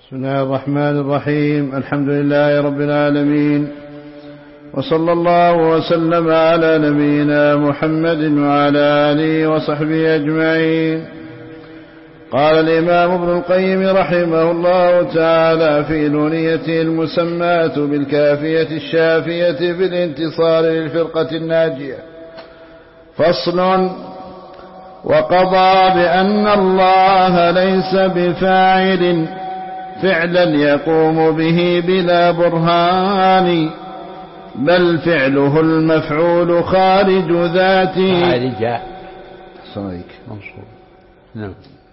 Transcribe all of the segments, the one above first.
بسم الله الرحمن الرحيم. الحمد لله رب العالمين، وصلى الله وسلم على نبينا محمد وعلى آله وصحبه أجمعين. قال الإمام ابن القيم رحمه الله تعالى في نونيته المسماة بالكافية الشافية في الانتصار للفرقة الناجية: فصل. وقضى بأن الله ليس بفاعل فعلا يقوم به بلا برهان، بل فعله المفعول خارج ذاته. خارج صحيح منصوب. نعم.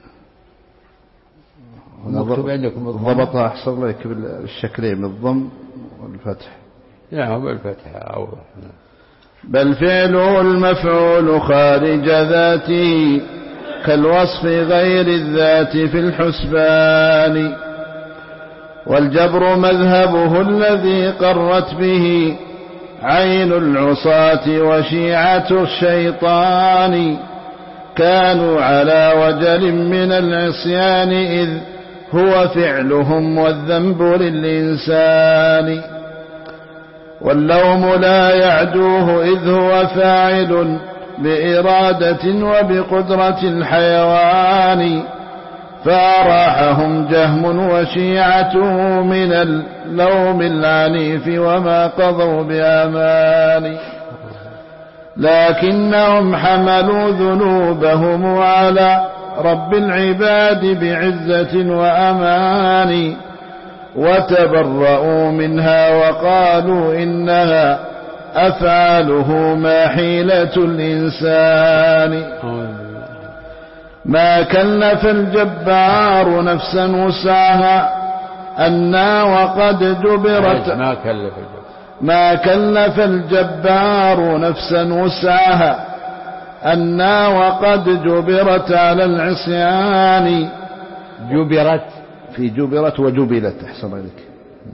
مكتوب عندكم ضبطها أحسن لك بالشكلين بالضم والفتح. نعم بالفتح أوضح. بل فعله المفعول خارج ذاته، كالوصف غير الذات في الحسبان. والجبر مذهبه الذي قرت به عين العصاة وشيعة الشيطان، كانوا على وجل من العصيان إذ هو فعلهم والذنب للإنسان. واللوم لا يعدوه إذ هو فاعل بإرادة وبقدرة الحيوان، فأراحهم جهم وشيعته من اللوم العنيف وما قضوا بأمان. لكنهم حملوا ذنوبهم على رب العباد بعزة وأمان، وتبرؤوا منها وقالوا إنها أفعاله ما حيلة الإنسان. ما كلف الجبار نفسا وسعها أنا وقد جبرت. ما كلف الجبار نفسا وسعها أنا وقد جبرت على العصيان. جبرت في جبرت وجبلت. أحسن عليك.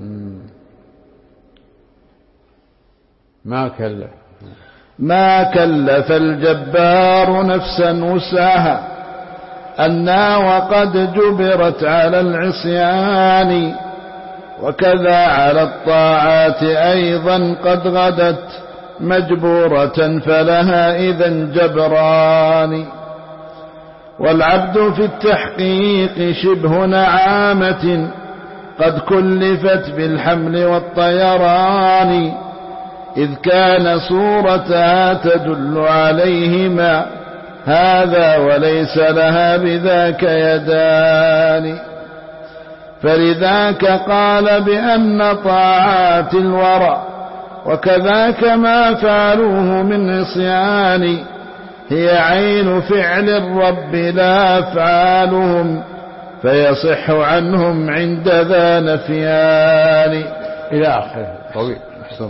ما كلف الجبار نفسا وسعها أنا وقد جبرت على العصيان، وكذا على الطاعات أيضا قد غدت مجبورة فلها إذن جبران. والعبد في التحقيق شبه نعامة قد كلفت بالحمل والطيران، إذ كان صورتها تدل عليهما هذا وليس لها بذاك يدان. فلذاك قال بأن طاعات الورى وكذاك ما فعلوه من عصيان هي عين فعل الرب لا أفعالهم، فيصح عنهم عند ذا نفيان. إلى آخره طويل.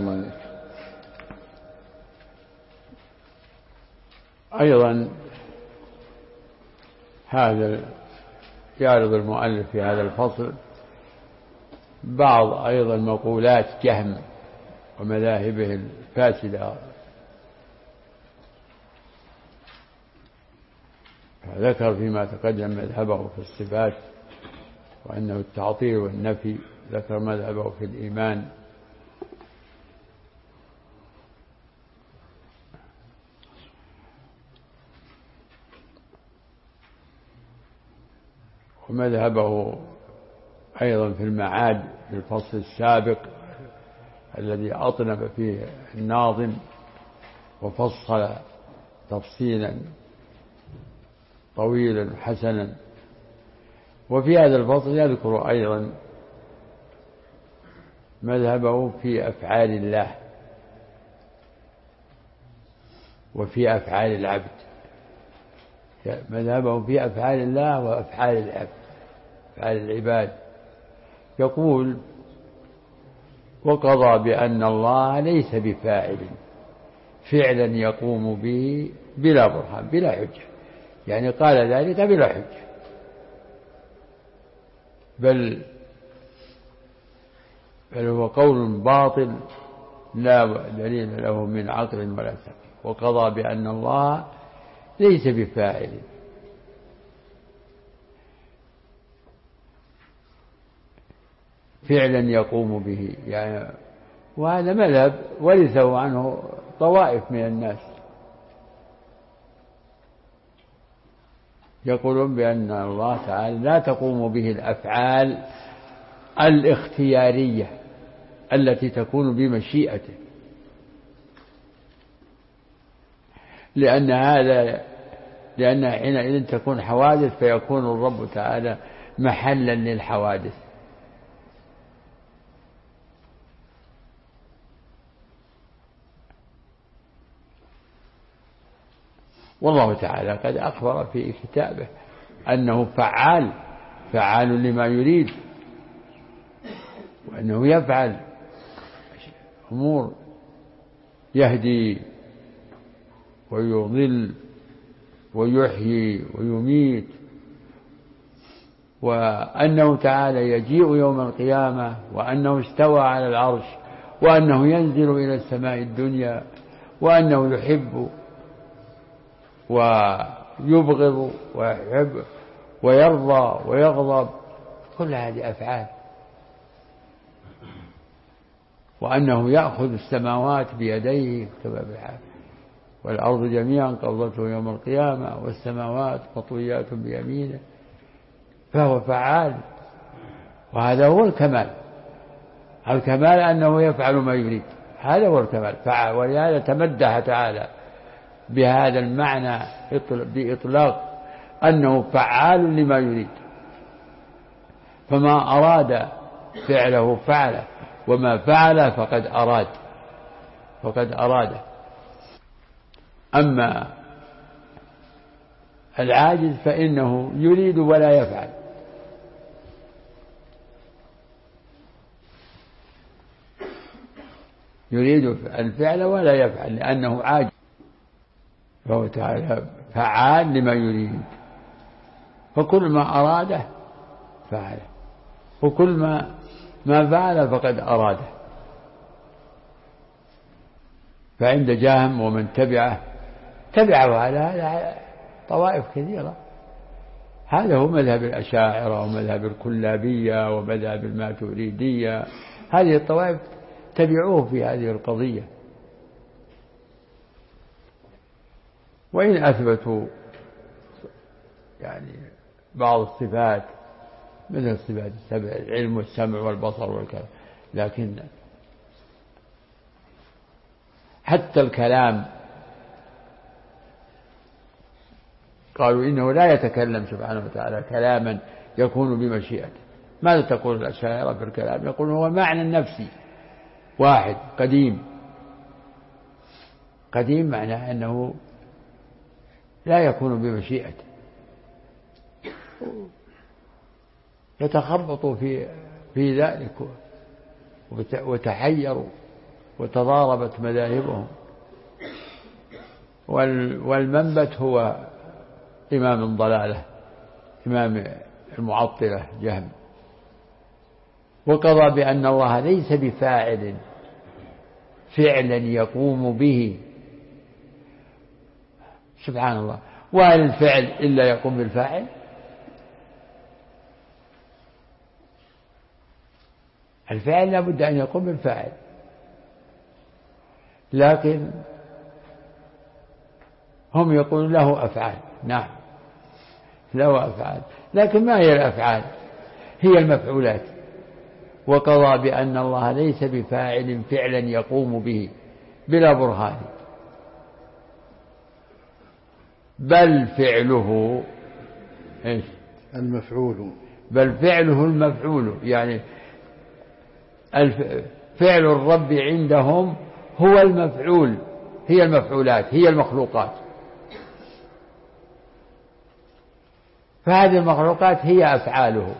أيضا هذا يعرض المؤلف في هذا الفصل بعض أيضا مقولات جهم ومذاهبه الفاسدة. ذكر فيما تقدم مذهبه في الصفات وأنه التعطيل والنفي، ذكر مذهبه في الإيمان، ومذهبه أيضا في المعاد في الفصل السابق الذي أطنب فيه الناظم وفصل تفصيلا طويلا حسنا. وفي هذا الفصل يذكر أيضا مذهبه في أفعال الله وفي أفعال العبد، مذهبه في أفعال الله وأفعال العبد، أفعال العباد. يقول: وقضى بأن الله ليس بفاعل فعلا يقوم به بلا برهان بلا حجة، يعني قال ذلك بلا حجة، بل هو قول باطل لا دليل له من عقل ولا ثقل. وقضى بأن الله ليس بفاعل، فعلا يقوم به يعني. وهذا مذهب ورثه عنه طوائف من الناس، يقولون بأن الله تعالى لا تقوم به الأفعال الاختيارية التي تكون بمشيئته، لأن حينئذ تكون حوادث فيكون الرب تعالى محلا للحوادث. والله تعالى قد أخبر في كتابه أنه فعال لما يريد، وأنه يفعل أمور، يهدي ويضل ويحيي ويميت، وأنه تعالى يجيء يوم القيامة، وأنه استوى على العرش، وأنه ينزل إلى السماء الدنيا، وأنه يحب ويبغض ويحب ويرضى ويغضب، كل هذه أفعال. وأنه يأخذ السماوات بيديه كما بالحال، والأرض جميعا قبضته يوم القيامة، والسماوات مطويات بيمينه، فهو فعال. وهذا هو الكمال. الكمال أنه يفعل ما يريد، هذا هو الكمال، فعال. ولهذا تمدح تعالى بهذا المعنى بإطلاق، أنه فعال لما يريد، فما أراد فعله فعله، وما فعل فقد أراد. أما العاجز فإنه يريد ولا يفعل، يريد الفعل ولا يفعل لأنه عاجز، فهو تعالى فعال لما يريد، فكل ما أراده فعله، وكل ما فعل فقد أراده. فعند جهم ومن تبعه على هذا طوائف كثيرة. هذا هو مذهب الأشاعرة ومذهب الكلابية ومذهب الماتريدية، هذه الطوائف تبعوه في هذه القضية. وإن أثبتوا يعني بعض الصفات مثل الصفات السبع، العلم والسمع والبصر والكلام، لكن حتى الكلام قالوا إنه لا يتكلم سبحانه وتعالى كلاما يكون بمشيئته. ماذا تقول الأشاعرة في الكلام؟ يقولون هو معنى نفسي واحد قديم معناه أنه لا يكون بمشيئته، يتخبطوا في ذلك وتحيروا وتضاربت مذاهبهم. والمنبت هو إمام الضلالة، إمام المعطلة جهم، وقضى بأن الله ليس بفاعل فعلا يقوم به. سبحان الله، وهل الفعل إلا يقوم بالفاعل؟ الفعل لا بد أن يقوم بالفاعل، لكن هم يقولون له أفعال. نعم له أفعال، لكن ما هي الأفعال؟ هي المفعولات. وقضى بأن الله ليس بفاعل فعلا يقوم به بلا برهان، بل فعله إيش؟ المفعول. بل فعله المفعول، يعني فعل الرب عندهم هو المفعول، هي المفعولات، هي المخلوقات. فهذه المخلوقات هي أفعاله.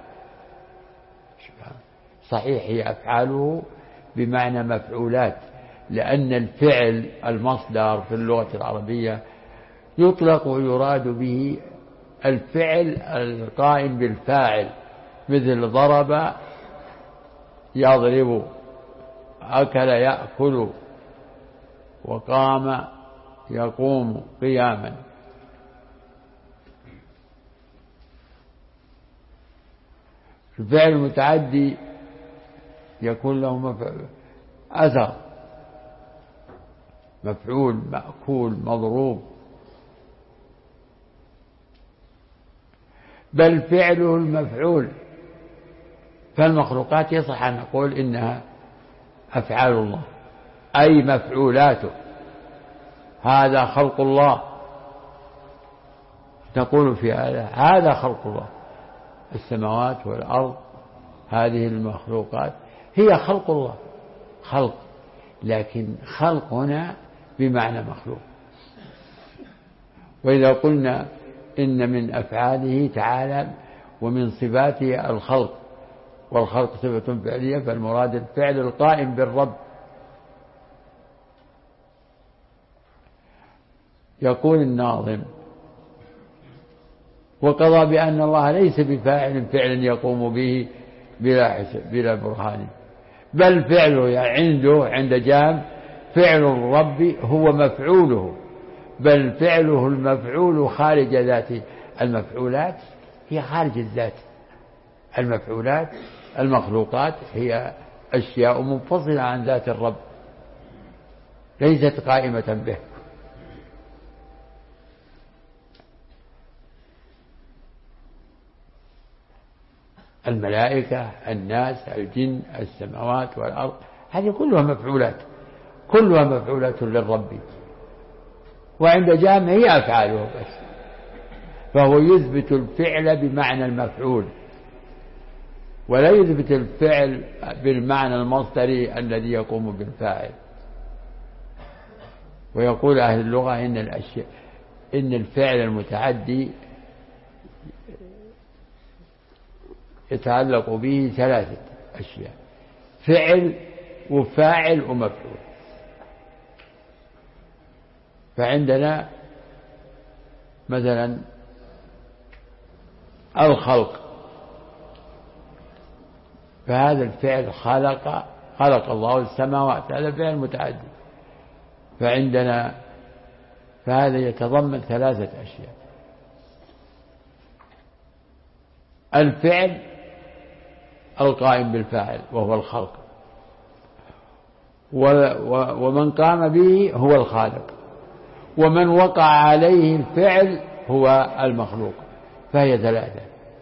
صحيح هي أفعاله بمعنى مفعولات، لأن الفعل المصدر في اللغة العربية يطلق ويراد به الفعل القائم بالفاعل، مثل ضرب يضرب، أكل يأكل، وقام يقوم قياما. الفعل المتعدي يكون له أثر، مفعول، مأكول، مضروب. بل فعله المفعول. فالمخلوقات يصح أن نقول إنها أفعال الله أي مفعولاته. هذا خلق الله، نقول في هذا خلق الله. السماوات والأرض هذه المخلوقات هي خلق الله، خلق، لكن خلق هنا بمعنى مخلوق. وإذا قلنا إن من أفعاله تعالى ومن صفاته الخلق، والخلق صفة فعلية، فالمراد الفعل القائم بالرب. يقول الناظم: وقضى بأن الله ليس بفاعل فعلا يقوم به بلا برهان، بل فعله يعني عند جام فعل الرب هو مفعوله، بل فعله المفعول خارج ذاته. المفعولات هي خارج الذات، المفعولات المخلوقات هي أشياء منفصلة عن ذات الرب، ليست قائمة به. الملائكة، الناس، الجن، السماوات والأرض، هذه كلها مفعولات، كلها مفعولات للرب، وعند جامع هي أفعاله بس. فهو يثبت الفعل بمعنى المفعول، ولا يثبت الفعل بالمعنى المصدري الذي يقوم بالفاعل. ويقول أهل اللغة إن الفعل المتعدي يتعلق به ثلاثة أشياء: فعل وفاعل ومفعول. فعندنا مثلا الخلق، فهذا الفعل خلق الله السماوات، هذا فعل متعدي. فهذا يتضمن ثلاثة أشياء: الفعل القائم بالفاعل وهو الخلق، ومن قام به هو الخالق، ومن وقع عليه الفعل هو المخلوق. فهي ثلاثة: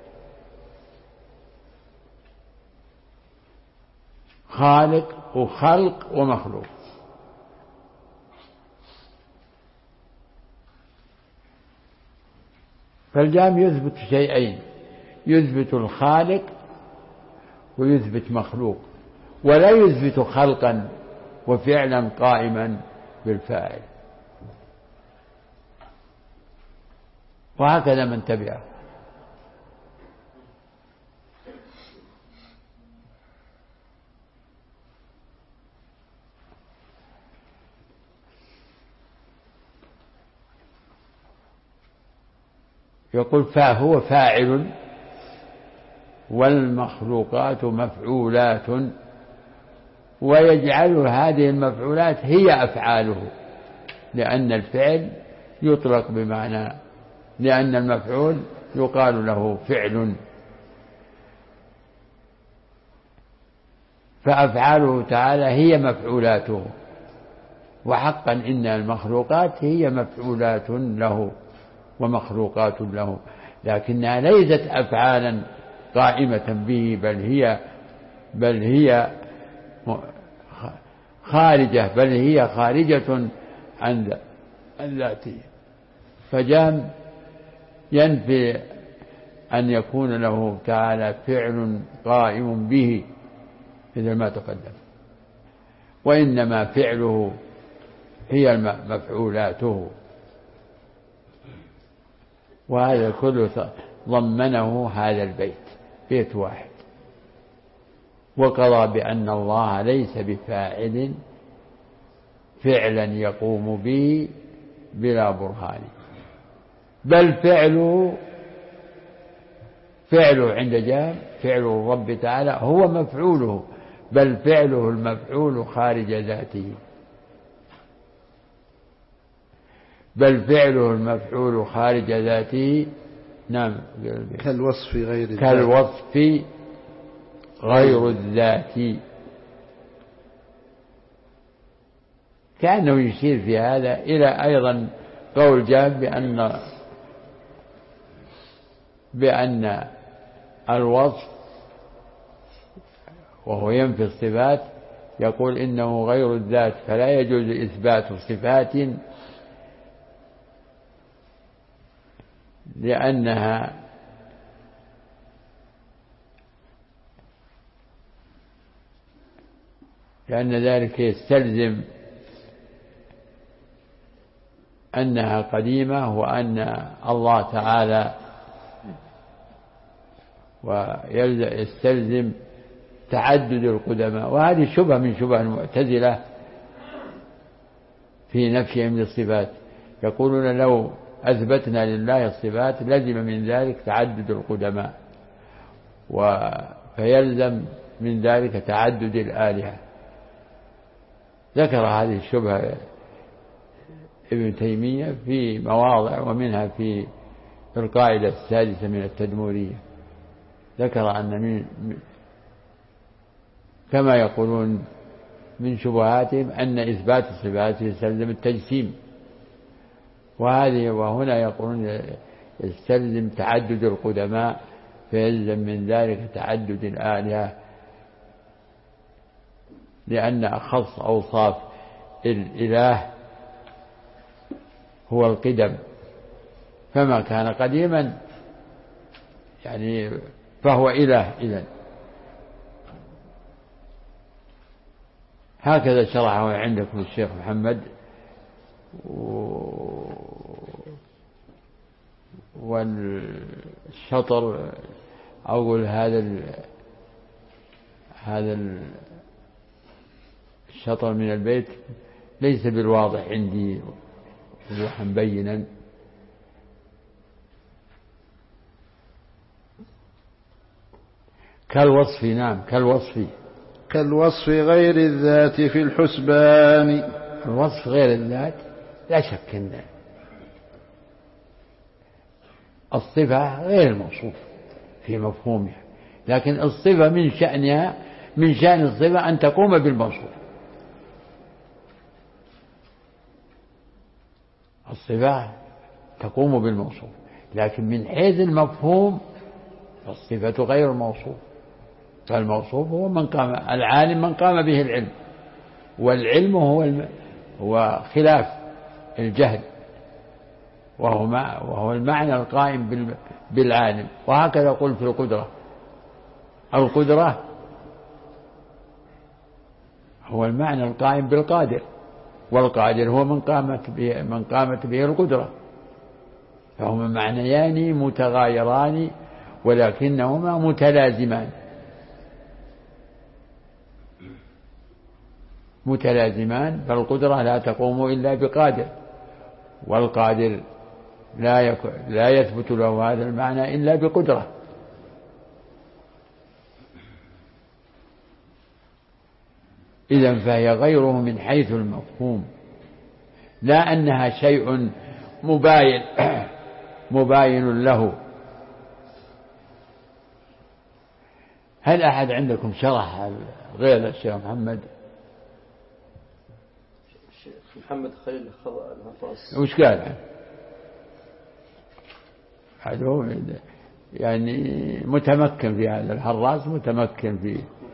خالق وخلق ومخلوق. فالجام يثبت شيئين: يثبت الخالق ويثبت مخلوق، ولا يثبت خلقا وفعلا قائما بالفاعل. وهكذا من تبعه. يقول: فهو فاعل والمخلوقات مفعولات، ويجعل هذه المفعولات هي أفعاله، لأن الفعل يطلق بمعنى، لأن المفعول يقال له فعل. فأفعاله تعالى هي مفعولاته، وحقا إن المخلوقات هي مفعولات له ومخلوقات له، لكنها ليست أفعالا قائمة به، بل هي خارجة، بل هي خارجة عن ذاته. فجام ينفي أن يكون له تعالى فعل قائم به مثل ما تقدم، وإنما فعله هي مفعولاته. وهذا كله ضمنه هذا البيت، بيت واحد: وقضى بأن الله ليس بفاعل فعلا يقوم به بلا برهان، بل فعله عند جام فعل الرب تعالى هو مفعوله، بل فعله المفعول خارج ذاته، بل فعله المفعول خارج ذاته. نعم، كالوصف غير الذات. كأنه يشير في هذا إلى أيضا قول جاب بأن الوصف وهو ينفي الصفات يقول إنه غير الذات، فلا يجوز إثبات صفات لأن ذلك يستلزم أنها قديمة، وأن الله تعالى ويستلزم تعدد القدماء. وهذه شبهة من شبه المعتزلة في نفيهم للصفات، يقولون لو أثبتنا لله الصفات لزم من ذلك تعدد القدماء، فيلزم من ذلك تعدد الآلهة. ذكر هذه الشبهة ابن تيمية في مواضع، ومنها في القاعدة السادسة من التدمورية، ذكر أن كما يقولون من شبهاتهم أن إثبات الصفات يستلزم التجسيم، وهنا يقولون يستلزم تعدد القدماء، فيلزم من ذلك تعدد الآلهة، لأن أخص أوصاف الإله هو القدم، فما كان قديما يعني فهو إله إذن. هكذا شرحه عندكم الشيخ محمد. والشطر أقول هذا الشطر من البيت ليس بالواضح عندي وضوحا بينا. كالوصف، نعم كالوصف غير الذات في الحسبان. الوصف غير الذات لا شك أن الصفة غير الموصوف في مفهومها، لكن الصفة من شأن الصفة أن تقوم بالموصوف. الصفة تقوم بالموصوف، لكن من حيث المفهوم الصفة غير الموصوف. فالموصوف هو العالم من قام به العلم، والعلم هو خلاف الجهل، وهو المعنى القائم بالعالم. وهكذا قل في القدرة هو المعنى القائم بالقادر، والقادر هو من قامت به القدرة، فهما معنيان متغايران ولكنهما متلازمان. فالقدرة لا تقوم إلا بقادر، والقادر لا يثبت له هذا المعنى إلا بقدرة. إذن فهي غيره من حيث المفهوم، لا أنها شيء مباين له. هل أحد عندكم شرح غير الشيخ محمد؟ محمد خليل الهطاس وش قال؟ هذا يعني متمكن في هذا، الحراس متمكن فيه.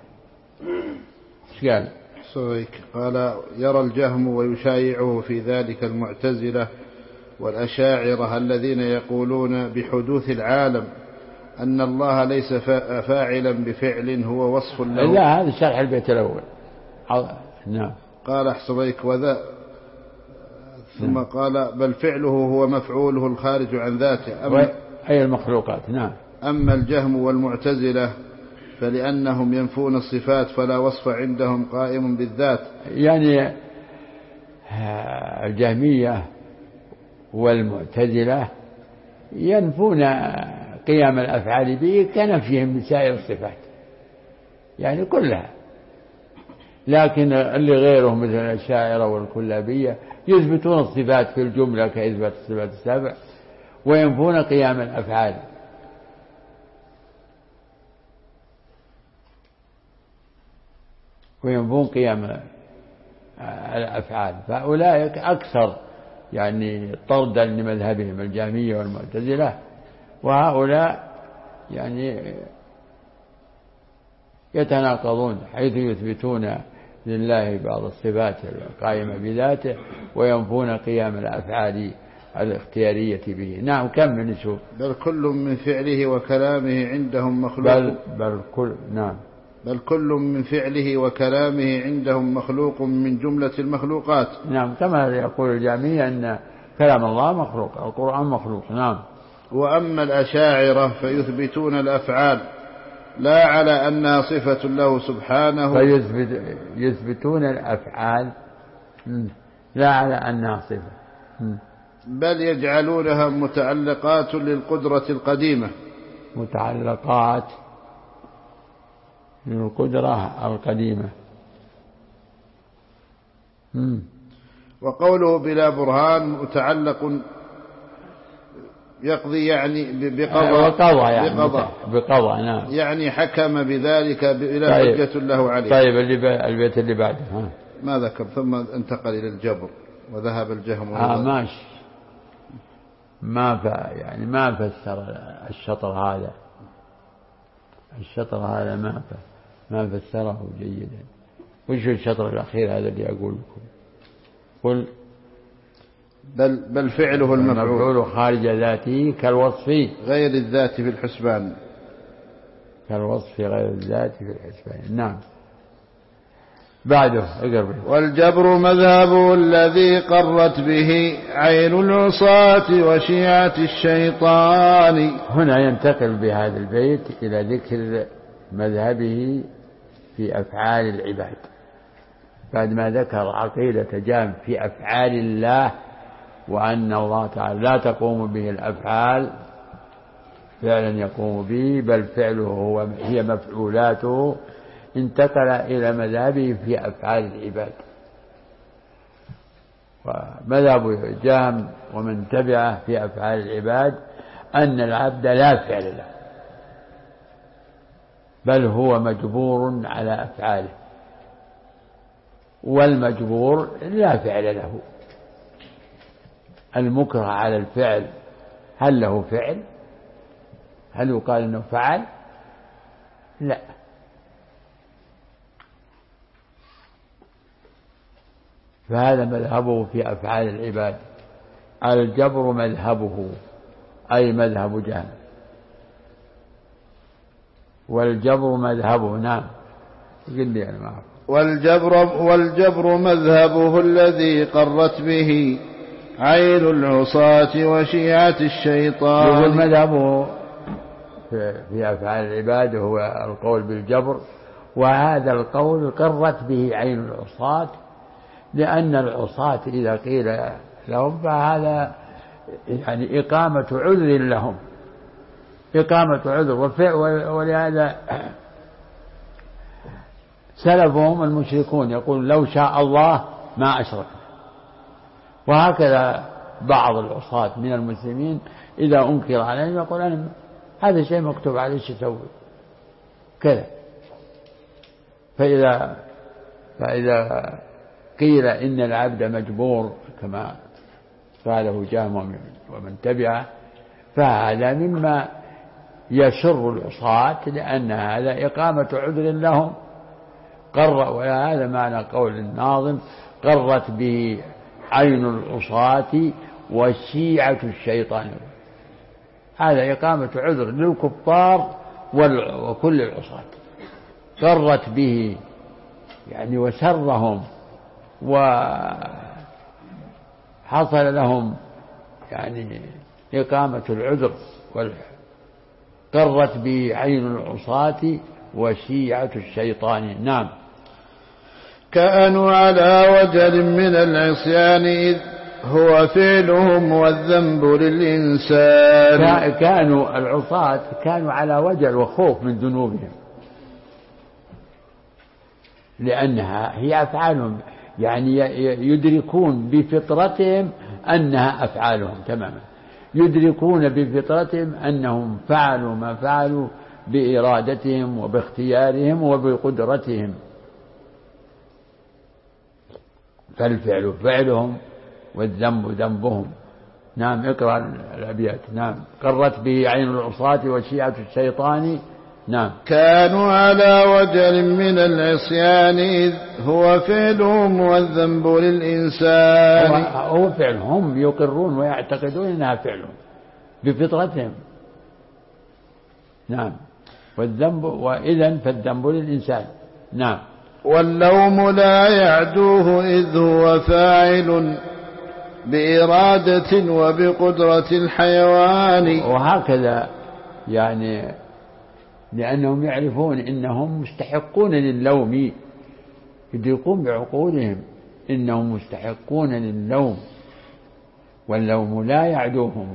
وش قال؟ قال يرى الجهم ويشايعه في ذلك المعتزلة والأشاعرة الذين يقولون بحدوث العالم، أن الله ليس فاعلا بفعل هو وصف له. لا، هذا شرح البيت الأول. نعم. قال حصبيك وذا، ثم قال بل فعله هو مفعوله الخارج عن ذاته، أي المخلوقات. نعم. أما الجهم والمعتزلة فلأنهم ينفون الصفات فلا وصف عندهم قائم بالذات. يعني الجهمية والمعتزلة ينفون قيام الأفعال به كنفيهم لسائر الصفات، يعني كلها. لكن اللي غيرهم مثل الأشاعرة والكلابية يثبتون الصفات في الجملة كإثبات الصفات السبع، وينفون قيام الأفعال. الأفعال، فأولئك أكثر يعني طردا لمذهبهم الجهمية والمعتزلة، وهؤلاء يعني يتناقضون حيث يثبتون لله بعض الصفات القائمة بذاته وينفون قيام الأفعال الاختيارية به. نعم كمل نشوف. بل كل من فعله وكلامه عندهم مخلوق. بل كل من فعله وكلامه عندهم مخلوق من جملة المخلوقات. نعم كما يقول الجهمية أن كلام الله مخلوق، القرآن مخلوق. نعم. وأما الأشاعرة فيثبتون الأفعال لا على أنها صفة له سبحانه، فيثبتون الأفعال لا على أنها صفة، بل يجعلونها متعلقات للقدرة القديمة. متعلقات للقدرة القديمة. وقوله بلا برهان متعلق يقضي يعني بقضاء. نعم يعني حكم بذلك بلا حجة له عليه. طيب البيت اللي بعده ما ذكر ثم انتقل إلى الجبر وذهب الجهم. ماشي. ما فسر الشطر هذا ما فسره جيدا. وش الشطر الأخير هذا اللي أقول لكم؟ قل بل فعله المفعول خارج ذاته كالوصف غير الذات في الحسبان. كالوصف غير الذات في الحسبان. نعم. بعده اقرب. والجبر مذهبه الذي قرت به عين العصاة وشيعة الشيطان. هنا ينتقل بهذا البيت إلى ذكر مذهبه في أفعال العباد بعد ما ذكر عقيدة جهم في أفعال الله وأن الله تعالى لا تقوم به الأفعال فعلا يقوم به بل فعله هي مفعولاته. انتقل إلى مذهبه في أفعال العباد. ومذهب جهم ومن تبعه في أفعال العباد أن العبد لا فعل له بل هو مجبور على أفعاله، والمجبور لا فعل له. المكره على الفعل هل له فعل؟ هل يقال أنه فعل؟ لا. فهذا مذهبه في أفعال العباد. الجبر مذهبه أي مذهب جهم. والجبر مذهبه. نعم قل لي أنا معه. والجبر مذهبه الذي قرت به عين العصاة وشيعة الشيطان. يقول مذهبه في أفعال العباد هو القول بالجبر، وهذا القول قرت به عين العصاة، لأن العصاة إذا قيل لهم فهذا يعني إقامة عذر لهم، إقامة عذر. ولهذا سلفهم المشركون يقول لو شاء الله ما أشرك. وهكذا بعض العصاة من المسلمين إذا أنكر عليهم يقول أنا هذا شيء مكتوب عليه شو أسوي كذا. فإذا قيل إن العبد مجبور كما قاله جهم ومن تبعه فهذا مما يشر العصاة، لأن هذا إقامة عذر لهم. وهذا معنى قول الناظم قرت به عين العصاة وشيعة الشيطان. هذا إقامة عذر للكفار وكل العصاة. قرت به يعني وسرهم وحصل لهم يعني إقامة العذر. قرت به عين العصاة وشيعة الشيطان. نعم. كانوا على وجل من العصيان إذ هو فعلهم والذنب للإنسان. كانوا العصاة كانوا على وجل وخوف من ذنوبهم، لأنها هي أفعالهم، يعني يدركون بفطرتهم أنها أفعالهم تماما، يدركون بفطرتهم أنهم فعلوا ما فعلوا بإرادتهم وباختيارهم وبقدرتهم. فالفعل فعلهم والذنب ذنبهم. نعم اقرأ الأبيات. نعم قرت به عين العصاة وشيعة الشيطان. نعم كانوا على وجل من العصيان إذ هو فعلهم والذنب للإنسان. هو فعلهم يقرون ويعتقدون أنها فعلهم بفطرتهم. نعم والذنب وإذن فالذنب للإنسان. نعم واللوم لا يعدوه إذ هو فاعل بإرادة وبقدرة الحيوان. وهكذا يعني لأنهم يعرفون إنهم مستحقون للوم، يدركون بعقولهم إنهم مستحقون للوم واللوم لا يعدوهم.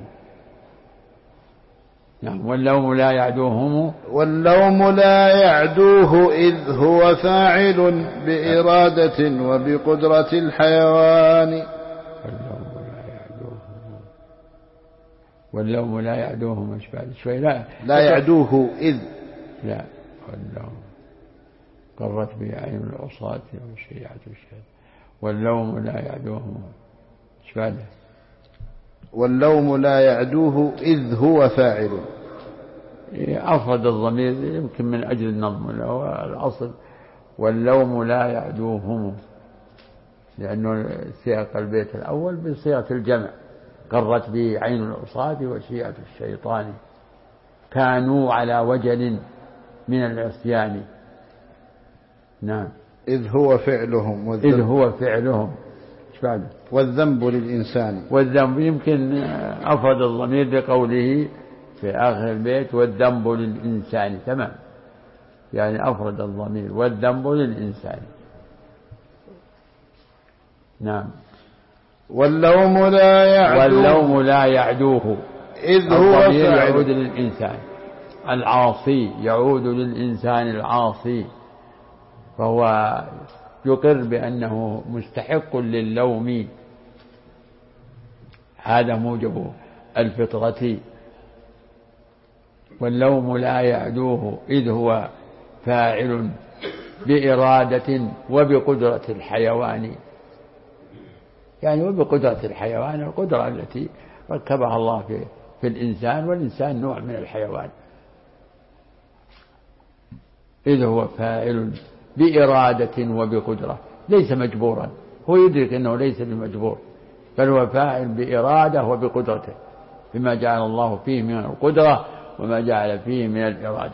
نعم واللوم لا يعدوهم. واللوم لا يعدوه إذ هو فاعل بإرادة وبقدرة الحيوان. واللوم لا يعدوهم مش بعد شوي لا يعدوه إذ لا واللوم قرت به عين العصاة وشيعة الشهد. واللوم لا يعدوهم مش بعده. واللوم لا يعدوه إذ هو فاعل. أفرد الضمير يمكن من أجل النظم الأصل واللوم لا يعدوهم، لأنه سياق البيت الأول بصيغة الجمع قرت به عين العصاة وشيعة الشيطان كانوا على وجل من العصيان. نعم إذ هو فعلهم إذ هو فعلهم والذنب للإنسان. والذنب يمكن أفرد الضمير بقوله في آخر البيت والذنب للإنسان. تمام يعني أفرد الضمير والذنب للإنسان. نعم واللوم لا يعدوه إذ هو فاعل. يعود للإنسان العاصي، يعود للإنسان العاصي، فهو يقر بأنه مستحق للوم. هذا موجب الفطرة. واللوم لا يعدوه إذ هو فاعل بإرادة وبقدرة الحيوان. يعني وبقدرة الحيوان القدرة التي ركبها الله في الإنسان، والإنسان نوع من الحيوان. إذ هو فاعل بإرادة وبقدرة، ليس مجبورا، هو يدرك أنه ليس بمجبور، بل هو فاعل بإرادة وبقدرته بما جعل الله فيه من القدرة وما جعل فيه من الإرادة.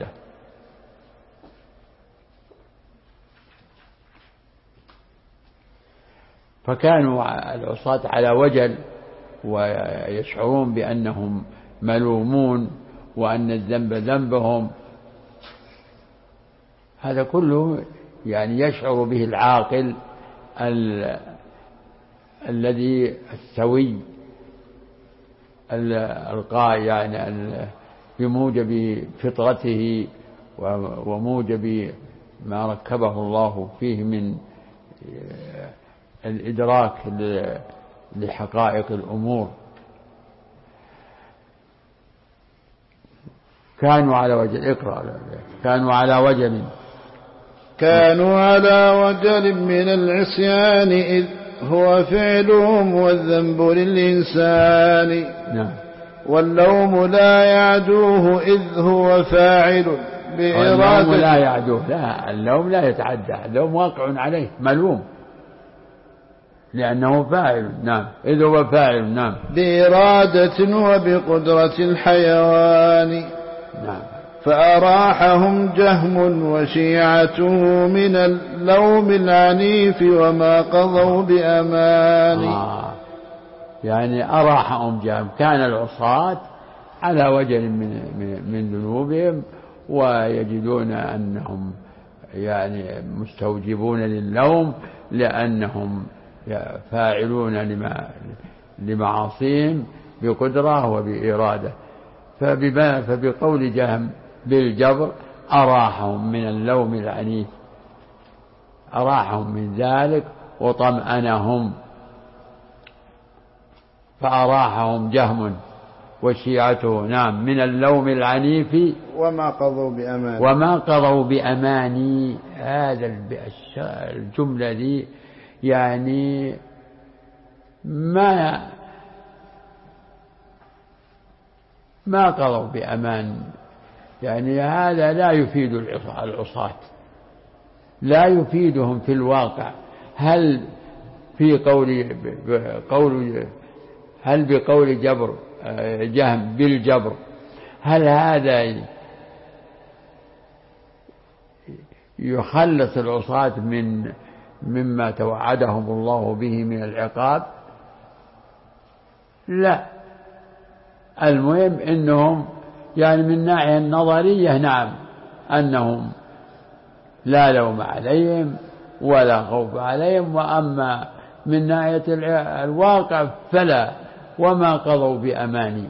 فكانوا العصاة على وجل ويشعرون بأنهم ملومون وأن الذنب ذنبهم. هذا كله يعني يشعر به العاقل الذي السوي القائم يعني بموجب فطرته وموجب ما ركبه الله فيه من الإدراك لحقائق الأمور. كانوا على وجل. اقرأ. كانوا على وجل من العصيان إذ هو فعلهم والذنب للإنسان. نعم. واللوم لا يعدوه إذ هو فاعل بإرادة. اللوم لا يعدوه، لا اللوم لا يتعدى، اللوم واقع عليه ملوم لأنه فاعل. نعم إذ هو فاعل. نعم بإرادة وبقدرة الحيوان. نعم. فأراحهم جهم وشيعته من اللوم العنيف وما قضوا بأمان. يعني أراحهم جهم، كان العصاة على وجل من ذنوبهم ويجدون أنهم يعني مستوجبون للوم لأنهم فاعلون لمعاصيهم بقدرة وبإرادة. فبقول جهم بالجبر أراحهم من اللوم العنيف، أراحهم من ذلك وطمأنهم. فأراحهم جهم وشيعته. نعم من اللوم العنيف وما قضوا بأماني. هذا الجملة دي يعني ما قضوا بأمان، يعني هذا لا يفيد العصاة، لا يفيدهم في الواقع. هل في هل بقول جهم بالجبر، هل هذا يخلص العصاة مما توعدهم الله به من العقاب؟ لا. المهم إنهم يعني من الناحية النظرية نعم أنهم لا لوم عليهم ولا خوف عليهم، وأما من ناحية الواقع فلا، وما قضوا بأماني.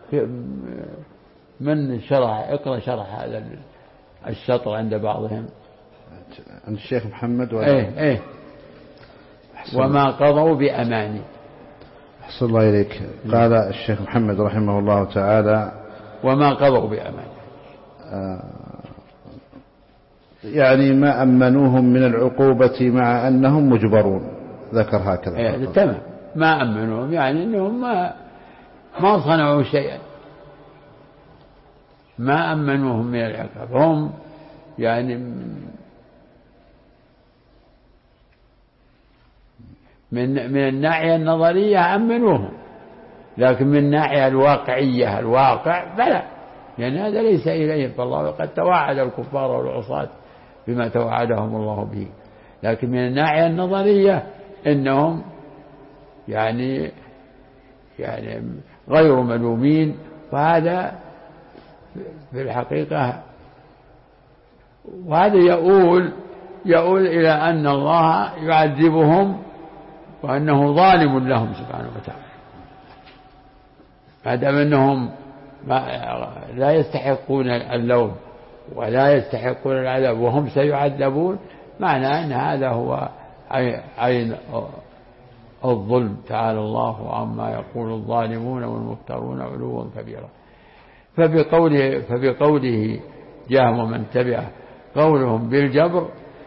من اقرأ شرح هذا الشطر عند بعضهم، عند الشيخ محمد إيه وما قضوا بأماني. أحسن الله إليك. قال الشيخ محمد رحمه الله تعالى وما قضوا بأماني، يعني ما أمنوهم من العقوبة مع أنهم مجبرون، ذكر هكذا. تمام، ما أمنوهم يعني أنهم ما صنعوا شيئا، ما أمنوهم من العقاب. هم يعني من الناحية النظرية أمنوهم، لكن من الناحية الواقعية الواقع فلا، لأن هذا ليس إليهم، فالله قد توعد الكفار والعصاة بما توعدهم الله به. لكن من الناحية النظرية إنهم يعني غير ملومين، وهذا في الحقيقة، وهذا يؤول إلى أن الله يعذبهم وأنه ظالم لهم سبحانه وتعالى، ما دام أنهم لا يستحقون اللوم ولا يستحقون العذاب وهم سيعذبون، معنى أن هذا هو عين الظلم. تعالى الله عما يقول الظالمون والمفترون علوا كبيرا. فبقوله جهم ومن تبعه قولهم بالجبر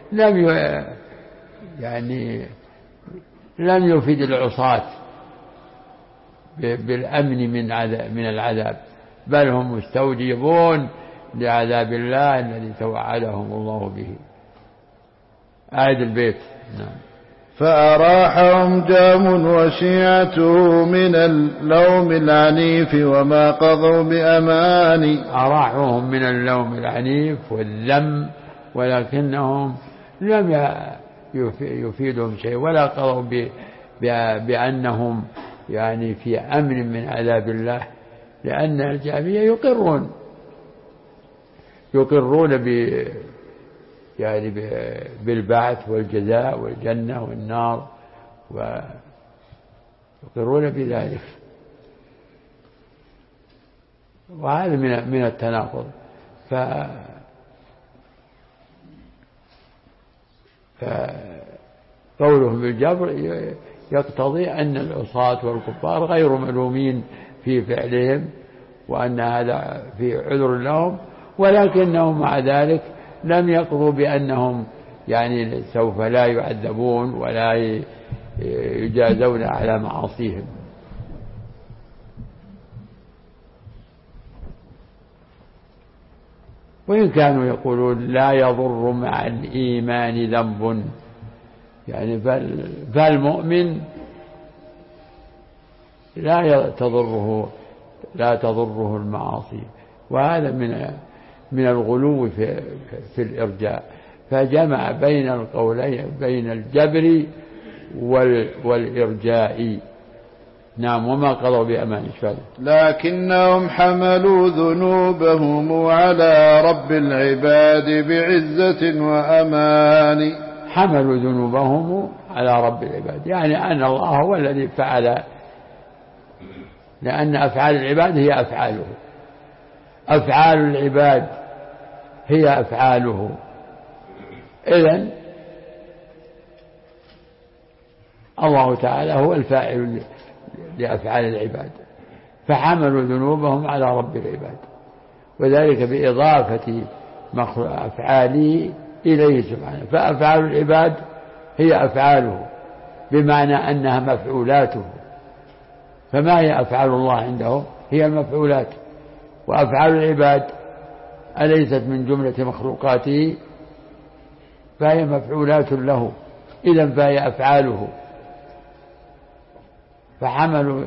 لم يفيد العصاة بالأمن من العذاب، بل هم مستوجبون لعذاب الله الذي توعدهم الله به. أعد البيت. نعم. فأراحهم جهم وشيعته من اللوم العنيف وما قضوا بأمان. أراحهم من اللوم العنيف والذم، ولكنهم لم يفيدهم شيء، ولا قضوا بأنهم يعني في أمن من عذاب الله، لأن الجهمية يقرون بالبعث والجزاء والجنة والنار، ويقرون بذلك، وهذا من التناقض. فقولهم بالجبر يقتضي أن العصاة والكفار غير ملومين في فعلهم، وأن هذا في عذر لهم، ولكنهم مع ذلك لم يقضوا بأنهم يعني سوف لا يعذبون ولا يجازون على معاصيهم. وإن كانوا يقولون لا يضر مع الإيمان ذنب، يعني فالمؤمن لا تضره المعاصي، وهذا من الغلو في الإرجاء. فجمع بين القولين، بين الجبر والإرجاء. نعم. وما قضوا بأمان شفاء، لكنهم حملوا ذنوبهم على رب العباد بعزة وأمان. حملوا ذنوبهم على رب العباد، يعني أن الله هو الذي فعل، لأن أفعال العباد هي أفعاله، أفعال العباد هي أفعاله. إذن الله تعالى هو الفاعل لأفعال العباد، فحملوا ذنوبهم على رب العباد، وذلك بإضافة أفعاله إليه سبحانه. فأفعال العباد هي أفعاله، بمعنى أنها مفعولاته. فما هي أفعال الله عنده؟ هي المفعولات. وأفعال العباد أليست من جملة مخلوقاته؟ فهي مفعولات له، إذن فهي أفعاله. فحملوا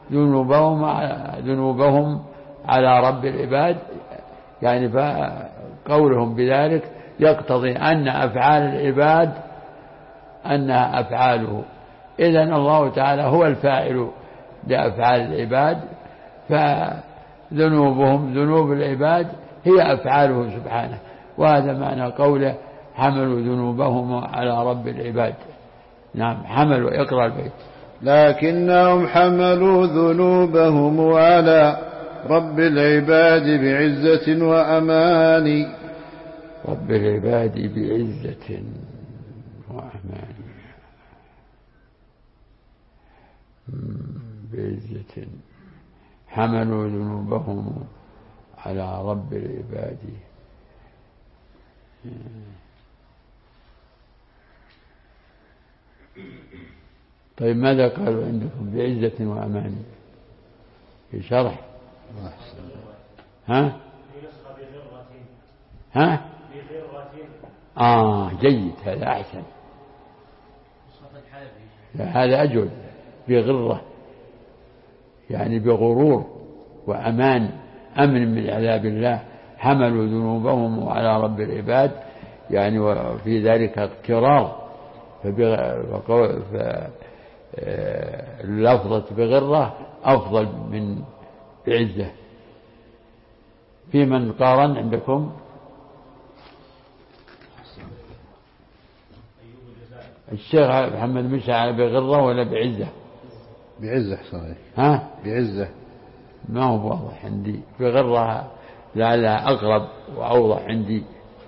ذنوبهم على رب العباد، يعني قولهم بذلك يقتضي أن أفعال العباد أنها أفعاله. إذن الله تعالى هو الفاعل لأفعال العباد، فذنوبهم ذنوب العباد هي أفعاله سبحانه. وهذا معنى قوله حملوا ذنوبهم على رب العباد. نعم، حملوا. اقرأ البيت. لكنهم حملوا ذنوبهم على رب العباد بعزة وأمان. رب العباد بعزة وأمان. بعزة. حملوا ذنوبهم على رب العباد. طيب ماذا قالوا عندكم؟ بعزة وأمان في شرح. ها؟ ها؟ جيد، هذا أحسن. هذا أجل. بغرة يعني بغرور وأمان، أمن من عذاب الله. حملوا ذنوبهم على رب العباد، يعني وفي ذلك اغترار. اللفظة بغرة أفضل من بعزة. في من قارن عندكم؟ الشيخ محمد مشعل بغرة ولا بعزة؟ بعزة صحيح. ها؟ بعزة. ما هو واضح عندي. بغرة لعلها أقرب وأوضح عندي.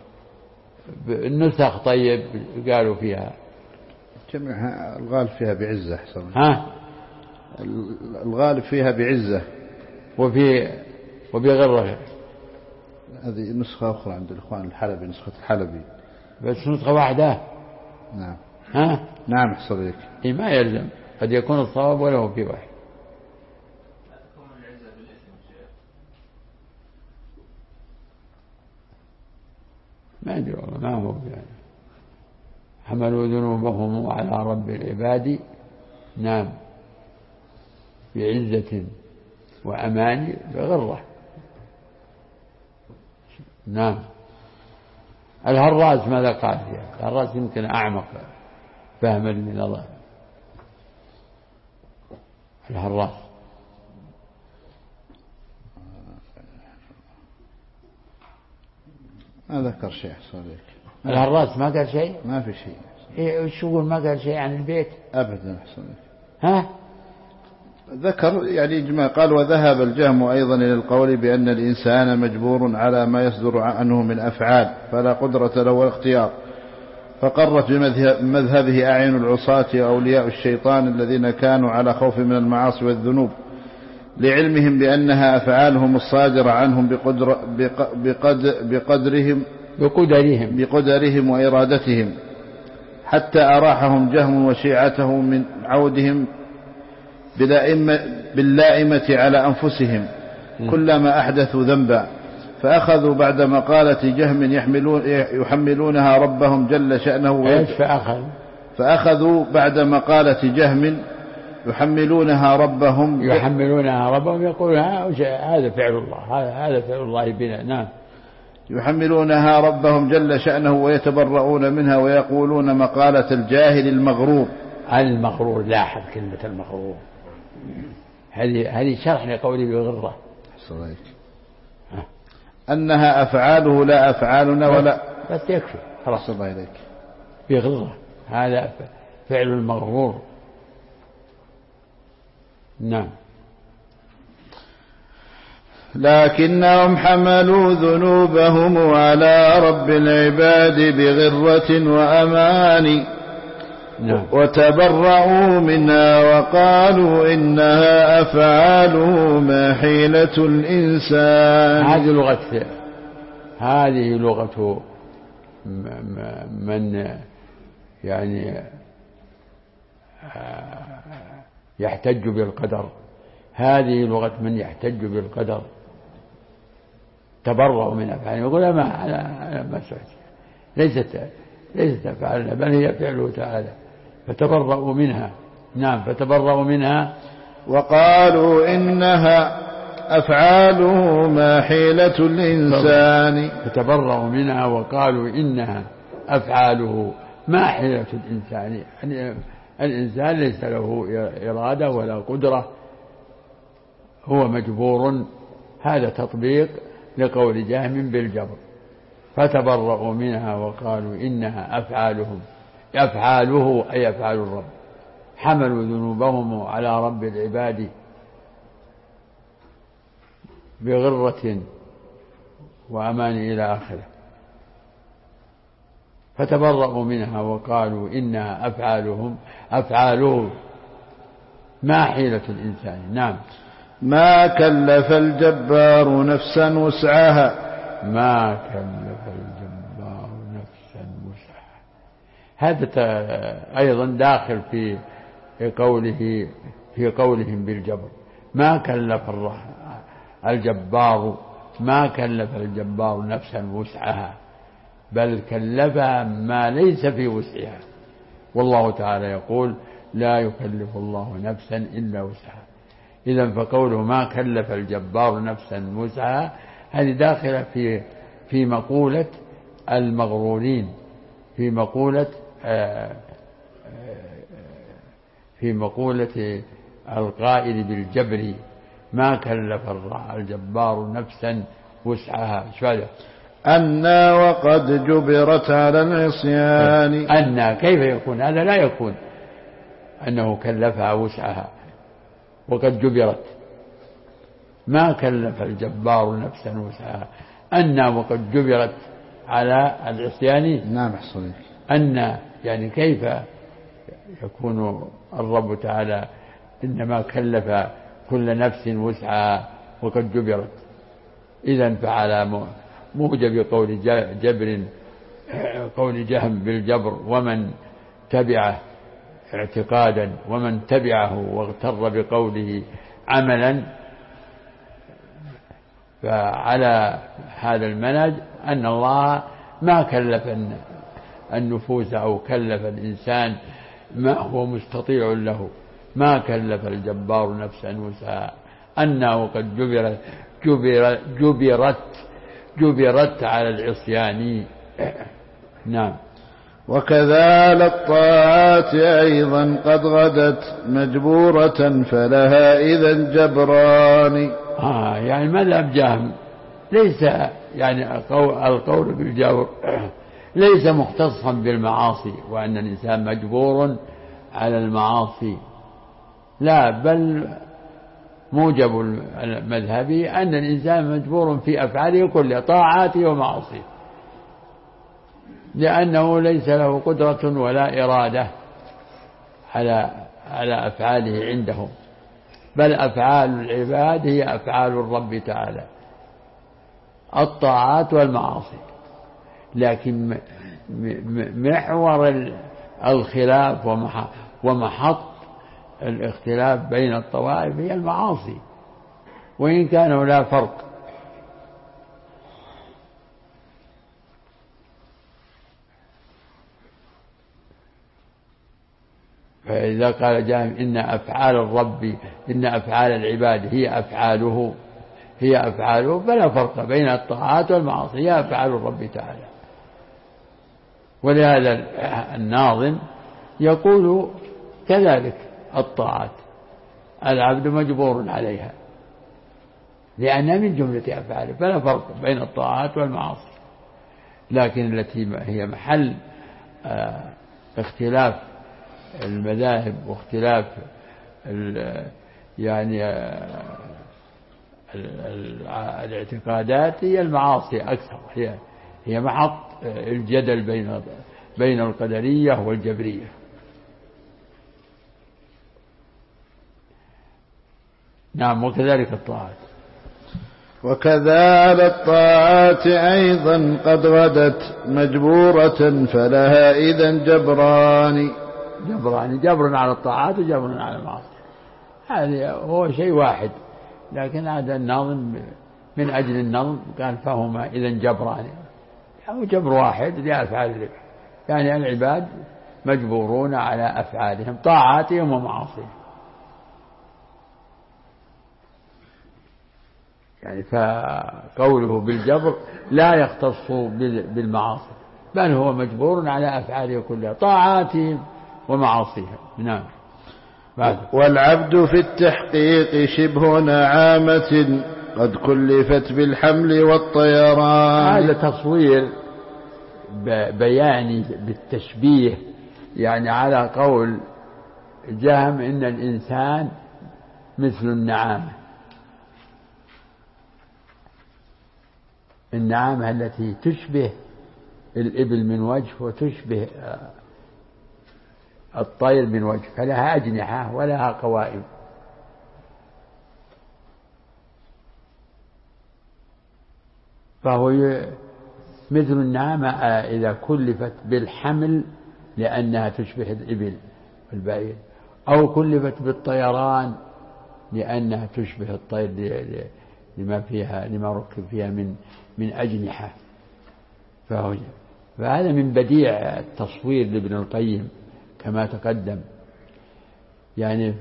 النسخ طيب قالوا فيها جميعها الغالب فيها بعزة. ها؟ الغالب فيها بعزة. وبغرة. هذه نسخة أخرى عند الإخوان الحلبي، نسخة الحلبي. بس نسخة واحدة. نعم. ها؟ نعم حصلك. ما يلزم، قد يكون الصواب وله في واحد. ما أدري والله ما هو يعني. حملوا ذنوبهم على رب العباد. نعم، بعزة وأمان بغرة. نعم. الهراس ماذا قال فيها؟ الهراس يمكن أعمق فهما من الله. الهراس ما ذكر شيء صديق. الهراس ما قال شيء. ما في شيء. وش يقول؟ ما قال شيء عن البيت أبدا صديق. ها؟ ذكر يعني إجماع. قال وذهب الجهم أيضا إلى القول بأن الإنسان مجبور على ما يصدر عنه من أفعال، فلا قدرة له ولا اختيار. فقرت بمذهبه أعين العصاة أولياء الشيطان الذين كانوا على خوف من المعاصي والذنوب، لعلمهم بأنها أفعالهم الصادرة عنهم بقدرهم وإرادتهم، حتى أراحهم جهم وشيعته من عودهم باللائمة على أنفسهم كلما أحدثوا ذنبا، فأخذوا بعد مقالة جهم يحملونها ربهم جل شأنه. فأخذوا بعد مقالة جهم يحملونها ربهم يقول هذا فعل الله، هذا فعل الله بنا. نعم. يحملونها ربهم جل شأنه ويتبرؤون منها ويقولون مقالة الجاهل المغرور. لاحظ كلمة المغرور، هذه شرح لقوله بغرة. أنها أفعاله لا أفعالنا ولا. بس يكفي خلاص. الله إليك. بغرة هذا فعل المغرور. نعم. لكنهم حملوا ذنوبهم على رب العباد بغرة وأمان. نعم. وتبرعوا منها وقالوا إنها أفعاله ما حيلة الإنسان. هذه لغة من يعني يحتج بالقدر. هذه لغة من يحتج بالقدر، تبرأوا من أفعاله، يقول ما ليست أفعالنا بل هي فعله تعالى، فتبرأوا منها. نعم، فتبرأوا منها وقالوا إنها أفعاله ما حيلة الإنسان. فتبرأوا منها وقالوا إنها أفعاله ما حيلة الإنسان، يعني الإنسان ليس له إرادة ولا قدرة، هو مجبور. هذا تطبيق لقول جهم بالجبر. فتبرأوا منها وقالوا إنها أفعالهم، أفعاله أي أفعال الرب، حملوا ذنوبهم على رب العباد بغرة وأمان إلى آخره. فتبرأوا منها وقالوا إنها أفعاله ما حيلة الإنسان. نعم. ما كلف الجبار نفسا وسعها. ما كلف الجبار نفسا وسعها، هذا أيضا داخل في قولهم بالجبر. ما كلف الجبار، ما كلف الجبار نفسا وسعها، بل كلفها ما ليس في وسعها. والله تعالى يقول لا يكلف الله نفسا إلا وسعها. إذن فقوله ما كلف الجبار نفسا وسعها هذه داخلة في مقولة المغرورين، في مقولة القائل بالجبر. ما كلف الجبار نفسا وسعها. شو أنا وقد جبرت على العصيان. أنا كيف يكون هذا؟ لا يكون أنه كلفها وسعها وقد جبرت. ما كلف الجبار نفسا وسعها، أنا وقد جبرت على العصيان. نعم أحسنك. أن يعني كيف يكون الرب تعالى إنما كلف كل نفس وسعها وقد جبرت؟ إذن فعلى موجب قول جهم بالجبر ومن تبعه اعتقادا ومن تبعه واغتر بقوله عملا، فعلى هذا المنهج أن الله ما كلف النفوس أو كلف الإنسان ما هو مستطيع له. ما كلف الجبار نفسا وسعها، أنه وقد جبرت على العصيان. نعم. وكذا الطاعات أيضا قد غدت مجبورة فلها إذا جبران. يعني مذهب جهم ليس يعني القول بالجبر ليس مختصا بالمعاصي وأن الإنسان مجبور على المعاصي، لا، بل موجب المذهبي أن الإنسان مجبور في أفعاله كلها، طاعاته ومعاصيه، لأنه ليس له قدرة ولا إرادة على أفعاله عندهم، بل أفعال العباد هي أفعال الرب تعالى، الطاعات والمعاصي. لكن محور الخلاف ومحط الاختلاف بين الطوائف هي المعاصي، وإن كان لا فرق. فإذا قال جاهم إن أفعال الرب، إن أفعال العباد هي أفعاله، فلا فرق بين الطاعات والمعاصي، هي أفعال الرب تعالى. ولهذا الناظم يقول كذلك الطاعات العبد مجبور عليها لأنها من جملة أفعاله، فلا فرق بين الطاعات والمعاصي. لكن التي هي محل اختلاف المذاهب واختلاف يعني الاعتقادات هي المعاصي أكثر، هي محط الجدل بين القدرية والجبرية. نعم. وكذلك الطاعات. وكذا الطاعات أيضا قد غدت مجبورة فلها إذا جبران. جبران، جبر على الطاعات وجبر على المعاصي، هذا هو شيء واحد، لكن هذا النظم من أجل النظم قال فهما إذا جبران، أو جبر واحد لأفعال العباد، يعني العباد مجبورون على أفعالهم طاعاتهم ومعاصيهم. يعني فقوله بالجبر لا يختص بالمعاصي، بل هو مجبور على أفعاله كلها طاعاتهم ومعاصيهم. نعم. والعبد في التحقيق شبه نعامة قد كلفت بالحمل والطيران. هذا تصوير بياني بالتشبيه، يعني على قول جهم إن الإنسان مثل النعامة، النعامة التي تشبه الإبل من وجه وتشبه الطير من وجه، فلها أجنحة ولها قوائم. فهو مثل النعامة إذا كلفت بالحمل لأنها تشبه الإبل والبعير، أو كلفت بالطيران لأنها تشبه الطير لما ركب فيها من أجنحة. فهذا من بديع التصوير لابن القيم كما تقدم. يعني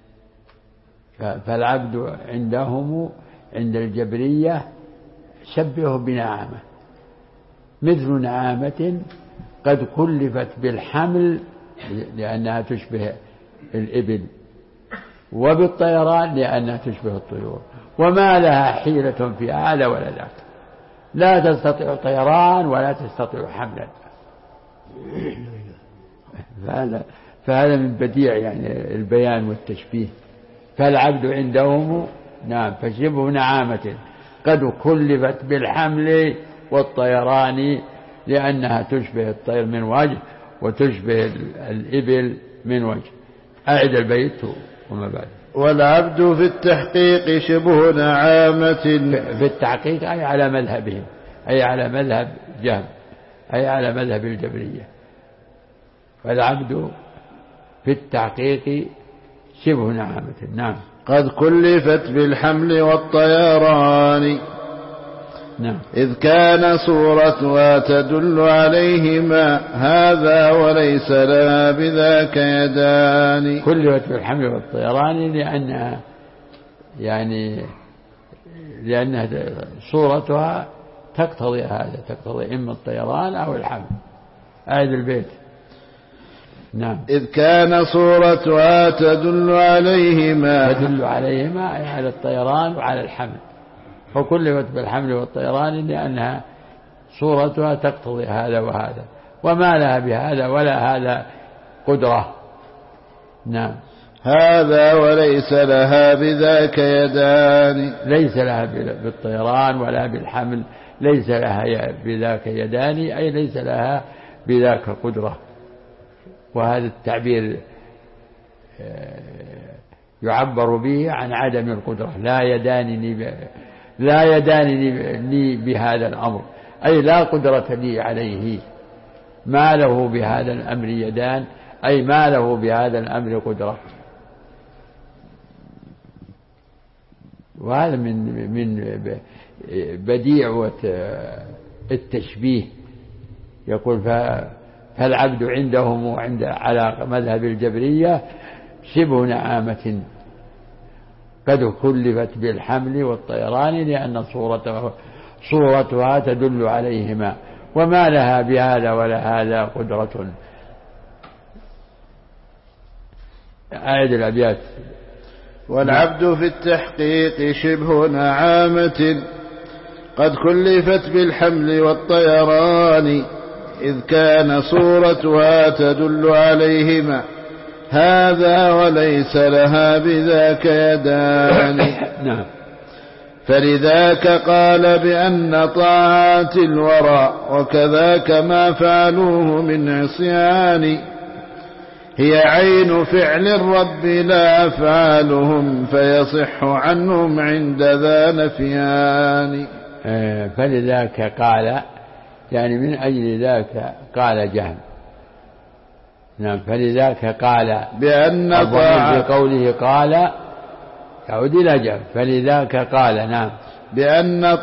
فالعبد عندهم عند الجبرية شبهه بنعامة، مثل نعامة قد كلفت بالحمل لأنها تشبه الإبل، وبالطيران لأنها تشبه الطيور، وما لها حيلة في هذا ولا ذاك، لا تستطيع طيران ولا تستطيع حملا. فهذا من بديع يعني البيان والتشبيه. فالعبد عندهم نعم فشبه نعامة قد كلفت بالحمل والطيران لأنها تشبه الطير من وجه وتشبه الإبل من وجه. أعد البيت وما بعد. والعبد في التحقيق شبه نعامة، في التحقيق أي على مذهبهم، أي على مذهب جهم، أي على مذهب الجبرية. فالعبد في التحقيق شبه نعامة. نعم. قد كلفت بالحمل والطيران. نعم. إذ كان صورتها تدل عليهما هذا وليس لها بذاك يدان. كلفت بالحمل والطيران لأنها صورتها تقتضي هذا، تقتضي إما الطيران أو الحمل. أعد البيت. نعم. إذ كان صورتها تدل عليهما أي على الطيران وعلى الحمل، فكلفت بالحمل والطيران لأنها صورتها تقتضي هذا وهذا، وما لها بهذا ولا هذا قدرة. نعم. هذا وليس لها بذاك يدان. ليس لها بالطيران ولا بالحمل، ليس لها بذاك يدان، أي ليس لها بذاك قدرة. وهذا التعبير يعبر به عن عدم القدرة. لا يدانني بهذا الأمر، أي لا قدرة لي عليه. ما له بهذا الأمر يدان، أي ما له بهذا الأمر قدرة. وهذا من بديع التشبيه. يقول فالعبد عندهم على مذهب الجبرية شبه نعامة قد كلفت بالحمل والطيران لأن صورتها تدل عليهما، وما لها بهذا ولا هذا قدرة. أعد الأبيات. والعبد في التحقيق شبه نعامة قد كلفت بالحمل والطيران إذ كان صورتها تدل عليهما هذا وليس لها بذاك يدان. نعم. فلذاك قال بأن طاعات الورى وكذاك ما فعلوه من عصيان هي عين فعل الرب لا أفعالهم فيصح عنهم عند ذا نفيان. فلذاك قال، يعني من أجل ذاك قال جهم، نعم. فلذلك قال بأن بقوله قال يعود إلى جهل. فلذلك قال نعم بأن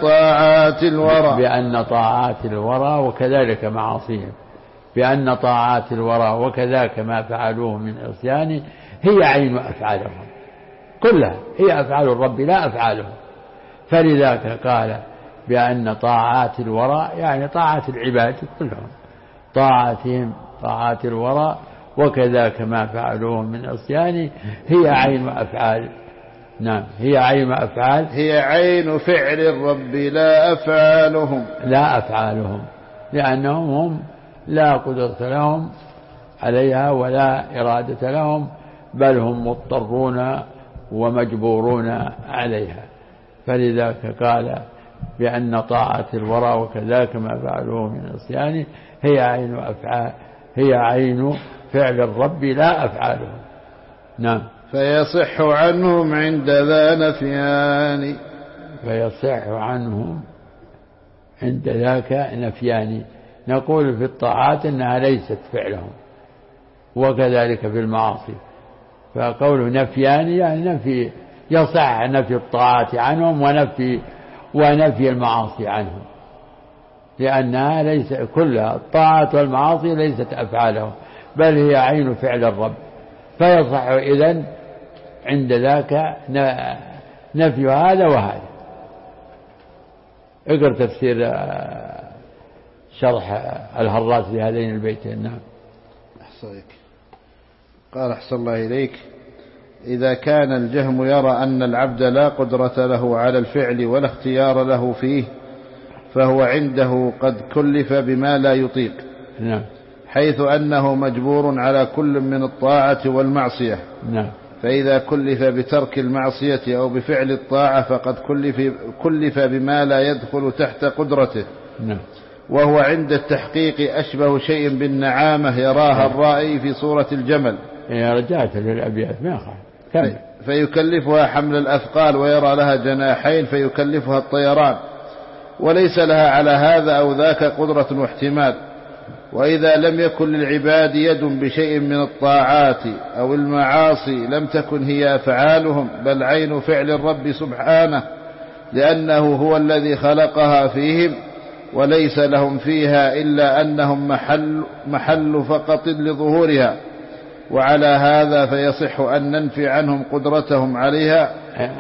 طاعات الورى وكذلك معاصيهم، بأن طاعات الورى وكذلك ما فعلوه من عصيان هي عين أفعالهم كلها، هي أفعال الرب لا أفعالهم. فلذلك قال بأن طاعات الورى يعني طاعات العباد كلهم، طاعتهم طاعات الورى وكذلك ما فعلوه من عصيان هي عين أفعال. نعم هي عين أفعال، هي عين فعل الرب لا أفعالهم لأنهم هم لا قدرة لهم عليها ولا إرادة لهم، بل هم مضطرون ومجبورون عليها. فلذلك قال بأن طاعة الورى وكذلك ما فعلوه من عصيان هي عين أفعال، هي عين فعل الرب لا أفعالهم. نعم. فيصح عنهم عند ذا نفيان، فيصح عنهم عند ذاك نفيان. نقول في الطاعات إنها ليست فعلهم، وكذلك في المعاصي. فقوله نفيان يعني نفي، يصح نفي الطاعات عنهم ونفي المعاصي عنهم، لأنها ليس كلها الطاعات والمعاصي ليست أفعالهم بل هي عين فعل الرب. فيصح إذن عند ذاك نفي هذا وهذا. اقرأ تفسير شرح الهراس لهذين البيتين. نعم. قال أحسن الله إليك: إذا كان الجهم يرى أن العبد لا قدرة له على الفعل ولا اختيار له فيه، فهو عنده قد كلف بما لا يطيق. نعم. حيث أنه مجبور على كل من الطاعة والمعصية. نعم. فإذا كلف بترك المعصية أو بفعل الطاعة فقد كلف بما لا يدخل تحت قدرته. نعم. وهو عند التحقيق أشبه شيء بالنعامة يراها الرائي في صورة الجمل. يا رجعت للأبيات ما خالف. فيكلفها حمل الأثقال، ويرى لها جناحين فيكلفها الطيران، وليس لها على هذا أو ذاك قدرة واحتمال. وإذا لم يكن للعباد يد بشيء من الطاعات أو المعاصي لم تكن هي أفعالهم، بل عين فعل الرب سبحانه، لأنه هو الذي خلقها فيهم، وليس لهم فيها إلا أنهم محل فقط لظهورها. وعلى هذا فيصح أن ننفي عنهم قدرتهم عليها،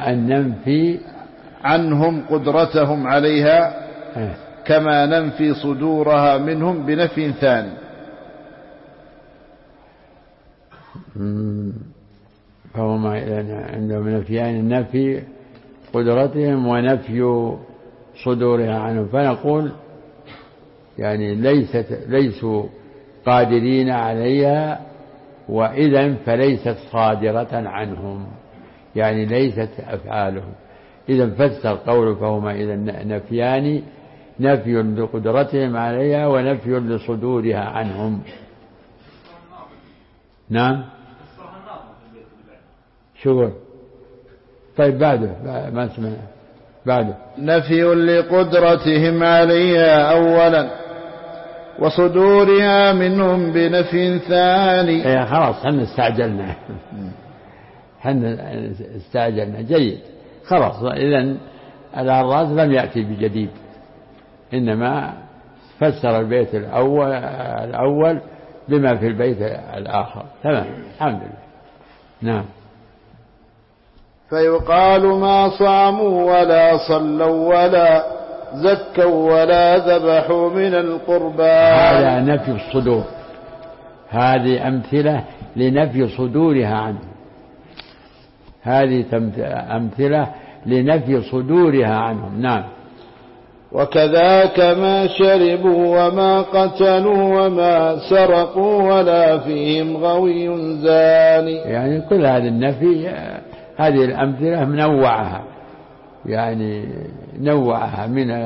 كما ننفي صدورها منهم بنفي ثاني. فهما عندهم نفيان: نفي قدرتهم ونفي صدورها عنهم. فنقول يعني ليسوا قادرين عليها، وإذن فليست صادرة عنهم، يعني ليست أفعالهم. إذن فسر قوله فهما إذن نفيان: نفي لقدرتهم عليها ونفي لصدورها عنهم. نعم. شكرا. طيب بعده ما سمعنا بعده: نفي لقدرتهم عليها أولا وصدورها منهم بنفي ثاني. خلاص حنا استعجلنا جيد. خلاص إذن الهراس لم يأتي بجديد، إنما فسر البيت الأول بما في البيت الآخر. تمام، الحمد لله. نعم. فيقال: ما صاموا ولا صلوا ولا زكوا ولا ذبحوا من القربان. هذا نفي الصدور، هذه أمثلة لنفي صدورها عنه، هذه أمثلة لنفي صدورها عنهم. نعم. وكذاك ما شربوا وما قتلوا وما سرقوا ولا فيهم غوي زاني. يعني كل هذا النفي، هذه الأمثلة منوعها، يعني نوعها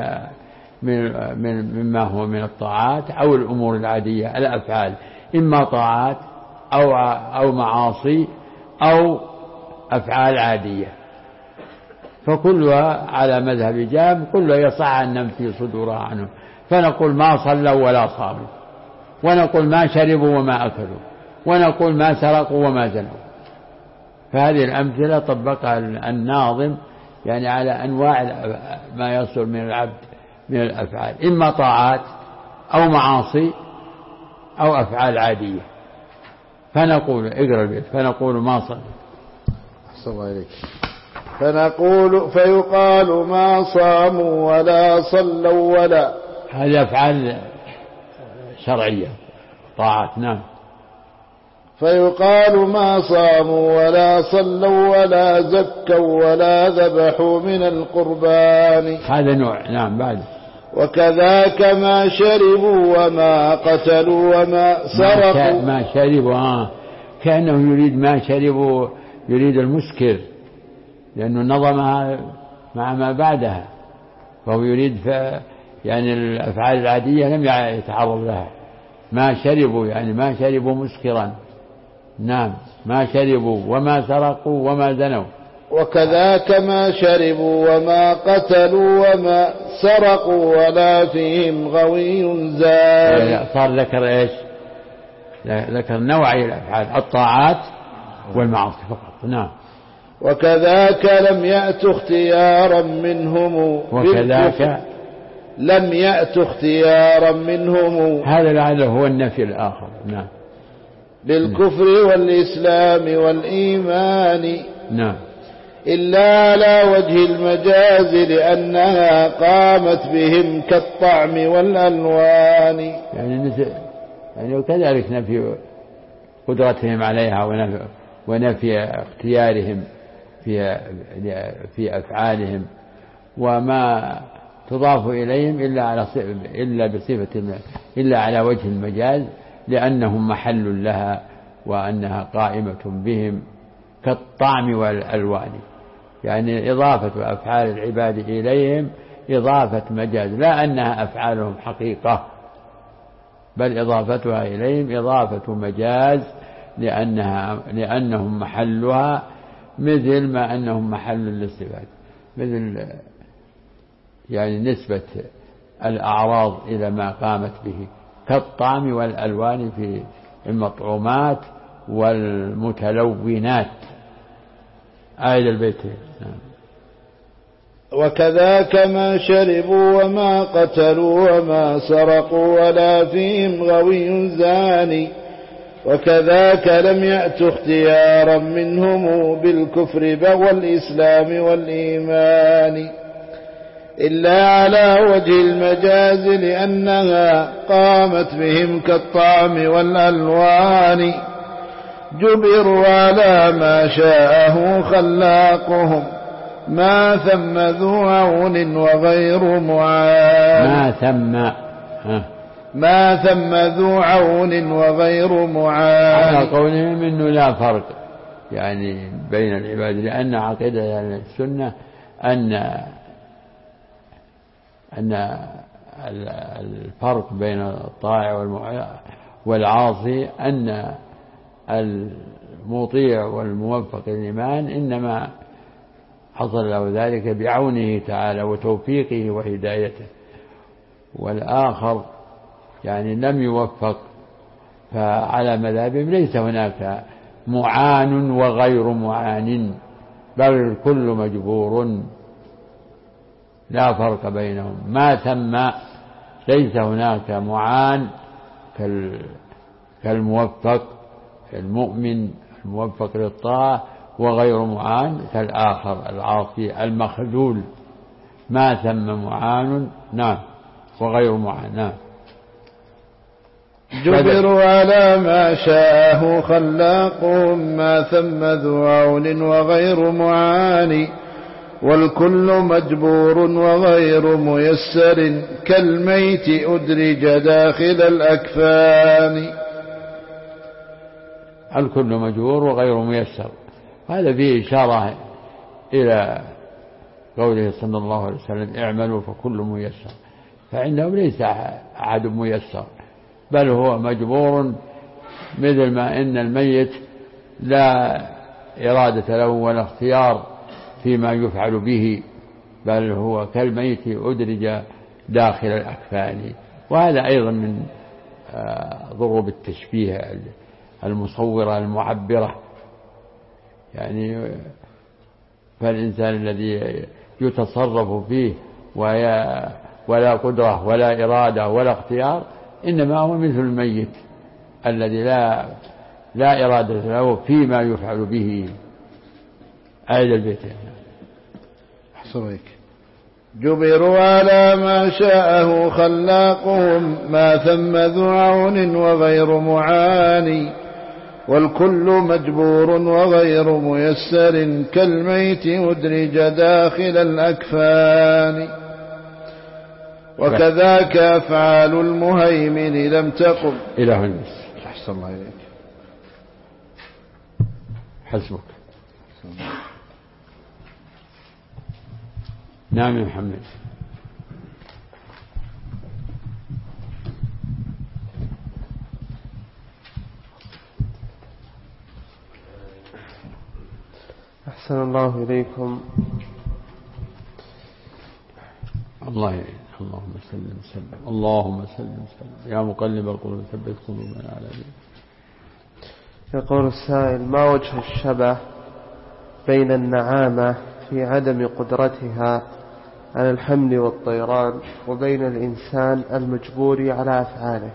مما هو من الطاعات أو الأمور العادية، الأفعال، إما طاعات أو معاصي أو أفعال عادية، فكلها على مذهب جام كلها يصح أن ننفي صدورها عنه. فنقول ما صلوا ولا صاموا، ونقول ما شربوا وما أكلوا، ونقول ما سرقوا وما زنوا. فهذه الأمثلة طبقها الناظم يعني على أنواع ما يصدر من العبد من الأفعال، إما طاعات أو معاصي أو أفعال عادية. فنقول اقرأ البيت، فنقول ما صلوا. أحسن الله إليك. فيقال ما صاموا ولا صلوا ولا، هذه أفعال شرعية طاعات. نعم. فيقال ما صاموا ولا صلوا ولا زكوا ولا ذبحوا من القربان. هذا نوع. نعم. بعد وكذاك ما شربوا وما قتلوا وما سرقوا. ما شربوا كأنه يريد ما شربوا، يريد المسكر، لأنه نظمها مع ما بعدها، فهو يريد يعني الأفعال العادية لم يتعرض لها. ما شربوا يعني ما شربوا مسكرا. نعم. ما شربوا وما سرقوا وما زنوا. وكذاك ما شربوا وما قتلوا وما سرقوا ولا فيهم غوي زاد. صار ذكر إيش؟ ذكر نوعي الأفعال، الطاعات والمعاصي فقط. نعم. وكذاك لم يأت اختيارا منهم. وكذاك لم يأت اختيارا منهم. هذا لعله هو النفي الآخر. نعم. بالكفر والإسلام والإيمان. نعم. إلا على وجه المجاز لأنها قامت بهم كالطعم والألوان. يعني وكذلك نفي قدرتهم عليها ونفي اختيارهم في أفعالهم، وما تضاف إليهم إلا على وجه المجاز لأنهم محل لها وأنها قائمة بهم كالطعم والألوان. يعني إضافة أفعال العباد إليهم إضافة مجاز، لا أنها أفعالهم حقيقة، بل إضافتها إليهم إضافة مجاز لأنهم محلها، مثل ما أنهم محل للصفات، مثل يعني نسبة الأعراض إلى ما قامت به كالطعم والألوان في المطعومات والمتلونات. آية البيتين. وكذاك ما شربوا وما قتلوا وما سرقوا ولا فيهم غوي زاني. وكذاك لم يأت اختيارا منهم بالكفر والإسلام والإيمان إلا على وجه المجاز لأنها قامت بهم كالطعم والألوان. جبروا على ما شاءه خلاقهم ما ثم ذو عون وغير معان. ما ثم ذو عون وغير معان. على قولهم إنه لا فرق يعني بين العباد، لأن عقيدة السنة أن الفرق بين الطائع والعاصي أن المطيع والموفق للإيمان إنما حصل له ذلك بعونه تعالى وتوفيقه وهدايته، والآخر يعني لم يوفق، فعلى مذهبهم ليس هناك معان وغير معان، بل الكل مجبور، لا فرق بينهم. ما ثم ليس هناك معان كالموفق المؤمن الموفق للطاعة، وغير معان كالآخر العاصي المخذول. ما ثم معان نعم وغير معان. نعم. جبروا على ما شاءه خلاقهم ما ثم ذو عون وغير معان والكل مجبور وغير ميسر كالميت أدرج داخل الأكفان. الكل مجبور وغير ميسر، هذا فيه إشارة إلى قوله صلى الله عليه وسلم اعملوا فكل ميسر، فعندهم ليس أحد ميسر، بل هو مجبور، مثل ما إن الميت لا إرادة له ولا اختيار فيما يفعل به، بل هو كالميت أدرج داخل الأكفان. وهذا أيضا من ضروب التشبيه المصورة المعبرة. يعني فالإنسان الذي يتصرف فيه ولا قدرة ولا إرادة ولا اختيار إنما هو مثل الميت الذي لا إرادة له فيما يفعل به. أعد البيت. أحسنك. جبروا على ما شاءه خلاقهم ما ثم ذو عون وغير معاني والكل مجبور وغير ميسر كالميت مدرج داخل الأكفان وكذاك أفعال المهيمن لم تقم إلى هنا. أحسن الله إليك. حسبك. نعم يا محمد. أحسن الله إليكم. اللهم سلم سلم. اللهم سلم سلم يا مقلب القلوب ثبت قلوبنا على دينك. يقول السائل: ما وجه الشبه بين النعامة في عدم قدرتها على الحمل والطيران وبين الإنسان المجبور على أفعاله؟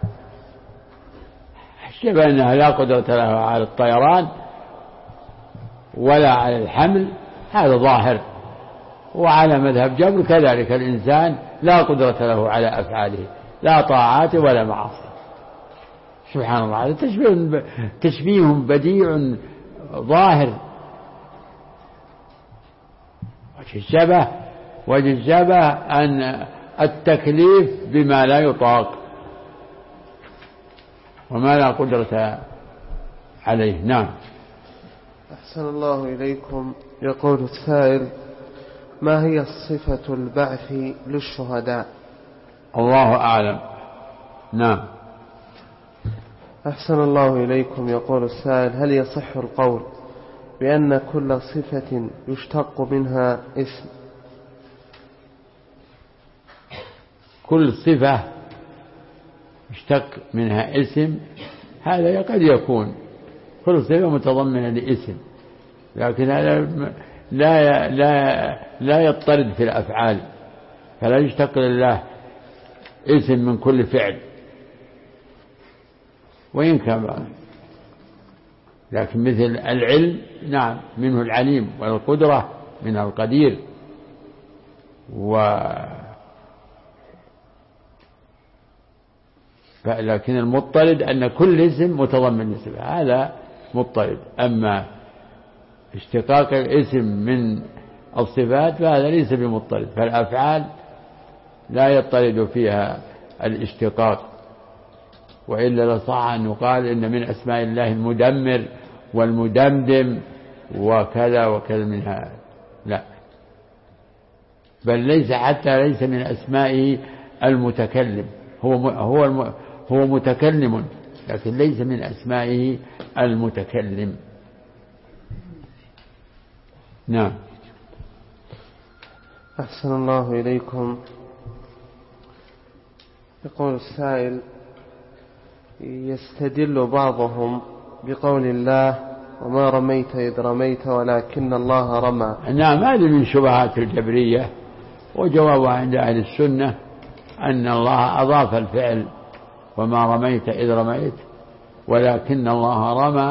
الشبه أنها لا قدرة لها على الطيران ولا على الحمل، هذا ظاهر. وعلى مذهب جبر كذلك الإنسان لا قدرة له على أفعاله، لا طاعات ولا معاصي. سبحان الله، هذا تشبيه بديع ظاهر. وجه الشبه أن التكليف بما لا يطاق وما لا قدرة عليه. نعم. أحسن الله إليكم. يقول السائل: ما هي صفة البعث للشهداء؟ الله أعلم. نعم. أحسن الله إليكم. يقول السائل: هل يصح القول بأن كل صفة يشتق منها اسم؟ كل صفة يشتق منها اسم، هذا قد يكون كل صفة متضمنة لاسم، لكن هذا لا يضطرد في الأفعال، فلا يشتق لله اسم من كل فعل وإن كان. لكن مثل العلم نعم منه العليم، والقدرة منها القدير، لكن المضطرد أن كل اسم متضمن لصفة، هذا مضطرد. أما اشتقاق الاسم من الصفات فهذا ليس بمضطرد، فالأفعال لا يضطرد فيها الاشتقاق، وإلا لصح أن يقال إن من أسماء الله المدمر والمدمدم وكذا وكذا منها، لا، بل ليس من أسمائه المتكلم، هو متكلم لكن ليس من أسمائه المتكلم. نعم. أحسن الله إليكم. يقول السائل: يستدل بعضهم بقول الله: وما رميت إذ رميت ولكن الله رمى. نعم، هذه من شبهات الجبرية، وجوابها عند أهل السنة أن الله أضاف الفعل وما رميت إذ رميت ولكن الله رمى،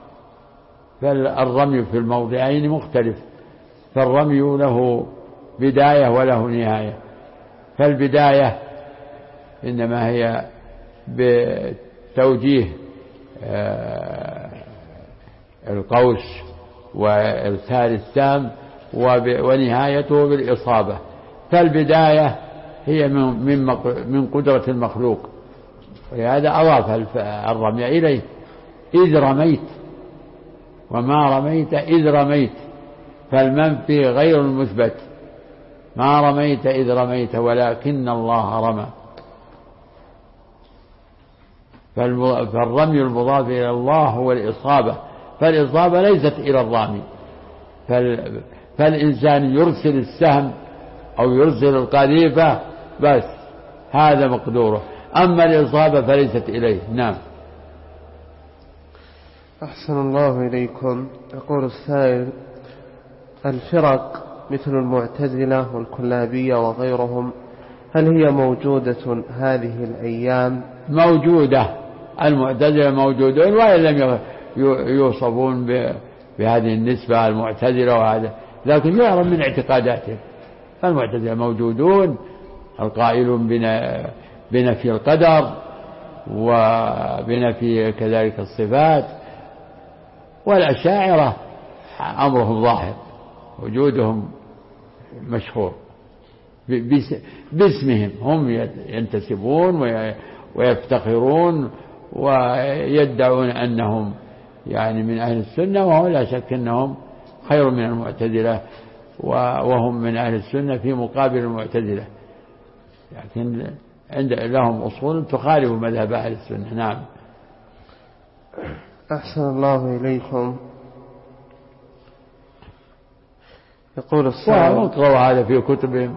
فالرمي في الموضعين مختلف، فالرمي له بداية وله نهاية، فالبداية إنما هي بتوجيه القوس وإرسال السام، ونهايته بالإصابة، فالبداية هي من قدرة المخلوق، ولهذا أضاف الرمي إليه. إذ رميت وما رميت إذ رميت، فالمنفي غير المثبت، ما رميت إذ رميت ولكن الله رمى، فالرمي المضاف إلى الله هو الإصابة، فالإصابة ليست إلى الرامي، فالإنسان يرسل السهم أو يرسل القذيفة بس، هذا مقدوره، أما الإصابة فليست إليه. نعم. أحسن الله إليكم. يقول السائل: الفرق مثل المعتزلة والكلابية وغيرهم هل هي موجودة هذه الأيام؟ موجودة، المعتزلة موجودون وإن لم يوصفون بهذه النسبة المعتزلة وهذا، لكن يعلم من اعتقاداتهم. المعتزلة موجودون، القائلون بنفي القدر وبنفي كذلك الصفات، والأشاعرة أمرهم ظاهر، وجودهم مشهور باسمهم، هم ينتسبون ويفتخرون ويدعون أنهم يعني من أهل السنة، وهو لا شك أنهم خير من المعتزلة، وهم من أهل السنة في مقابل المعتزلة، لكن لهم أصول تخالف مذهب أهل السنة. نعم. أحسن الله إليكم. يقول السائل: وقرأوا هذا في كتبهم،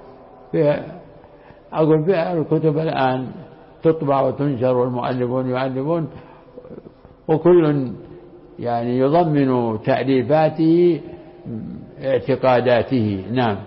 أقول في الكتب الآن تطبع وتنشر والمؤلفون يؤلفون، وكل يعني يضمن تأليفاته اعتقاداته. نعم.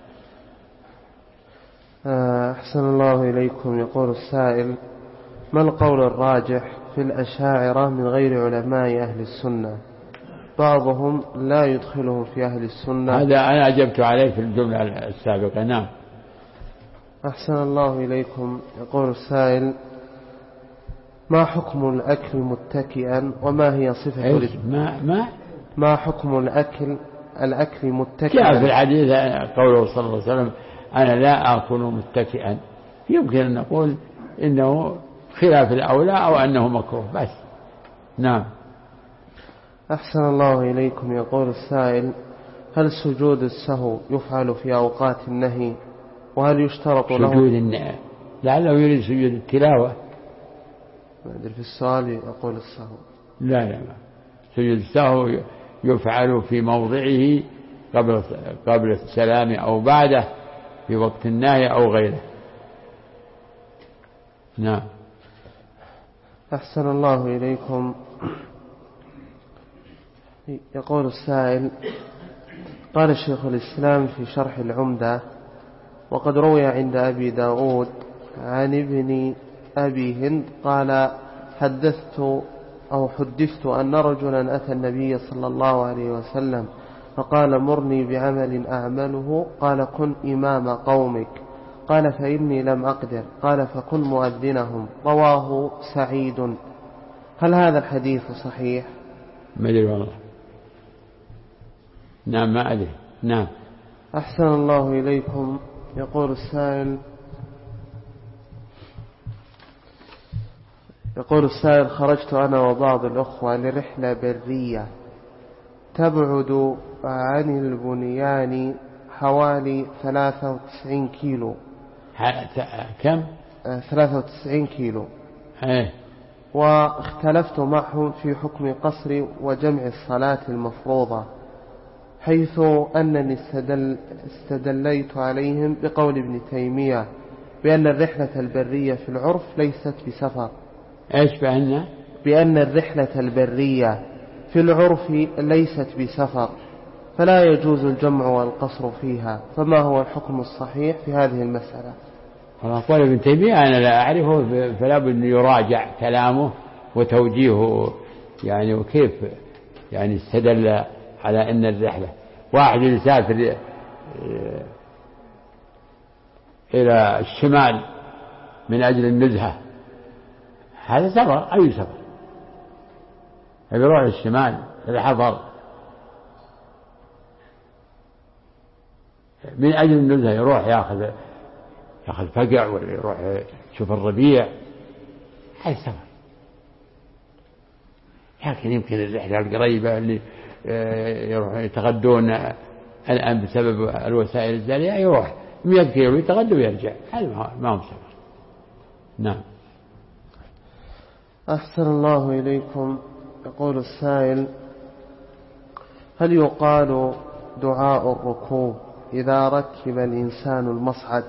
أحسن الله إليكم. يقول السائل: ما القول الراجح في الأشاعرة من غير علماء أهل السنة؟ بعضهم لا يدخلهم في أهل السنة. هذا أنا أجبت عليه في الجملة السابقة. نعم. أحسن الله إليكم. يقول السائل: ما حكم الأكل متكئا، وما هي صفة ما حكم الأكل متكئا؟ جاء في الحديث قوله صلى الله عليه وسلم: أنا لا آكل متكئا. يمكن أن نقول إنه خلاف الأولى أو أنه مكروه بس. نعم. أحسن الله إليكم. يقول السائل: هل سجود السهو يفعل في أوقات النهي؟ وهل يشترط له سجود النهي؟ لعله يريد سجود التلاوة. ما أدري في السؤال يقول السهو. لا، سجود السهو يفعل في موضعه قبل السلام أو بعده، في وقت النهي أو غيره. نعم. أحسن الله إليكم. يقول السائل: قال شيخ الإسلام في شرح العمدة: وقد روي عند أبي داود عن ابن أبي هند قال: حدثت أن رجلا أتى النبي صلى الله عليه وسلم فقال: مرني بعمل أعمله. قال: كن إمام قومك. قال: فإني لم أقدر. قال: فكن مؤذنهم. رواه سعيد. هل هذا الحديث صحيح؟ ما أدري والله. نعم ما أدري. نعم. أحسن الله إليكم. يقول السائل: خرجت أنا وبعض الأخوة لرحلة برية تبعد عن البنيان حوالي 93 كيلو. كم؟ 93 كيلو. واختلفت معهم في حكم قصر وجمع الصلاة المفروضة، حيث أنني استدليت عليهم بقول ابن تيمية بأن الرحلة البرية في العرف ليست بسفر. إيش بأن الرحلة البرية في العرف ليست بسفر، فلا يجوز الجمع والقصر فيها، فما هو الحكم الصحيح في هذه المسألة؟ قال ابن تيمية أنا لا أعرفه، فلا بد أن يراجع كلامه وتوجيهه، يعني وكيف يعني استدل على أن الرحلة واحد يسافر إلى الشمال من أجل النزهة، هذا سفر. أي سفر؟ يروح الشمال الحضر من أجل النزهة، يروح يأخذ فقع ولا يروح يشوف الربيع، هذا سفر. لكن يمكن الرحلة القريبة اللي يروح يتغدون الآن بسبب الوسائل الجارية، يروح 100 كيلو يتغدى ويرجع، هذا ما هو سفر. نعم. أحسن الله إليكم. يقول السائل: هل يقال دعاء الركوب إذا ركب الإنسان المصعد؟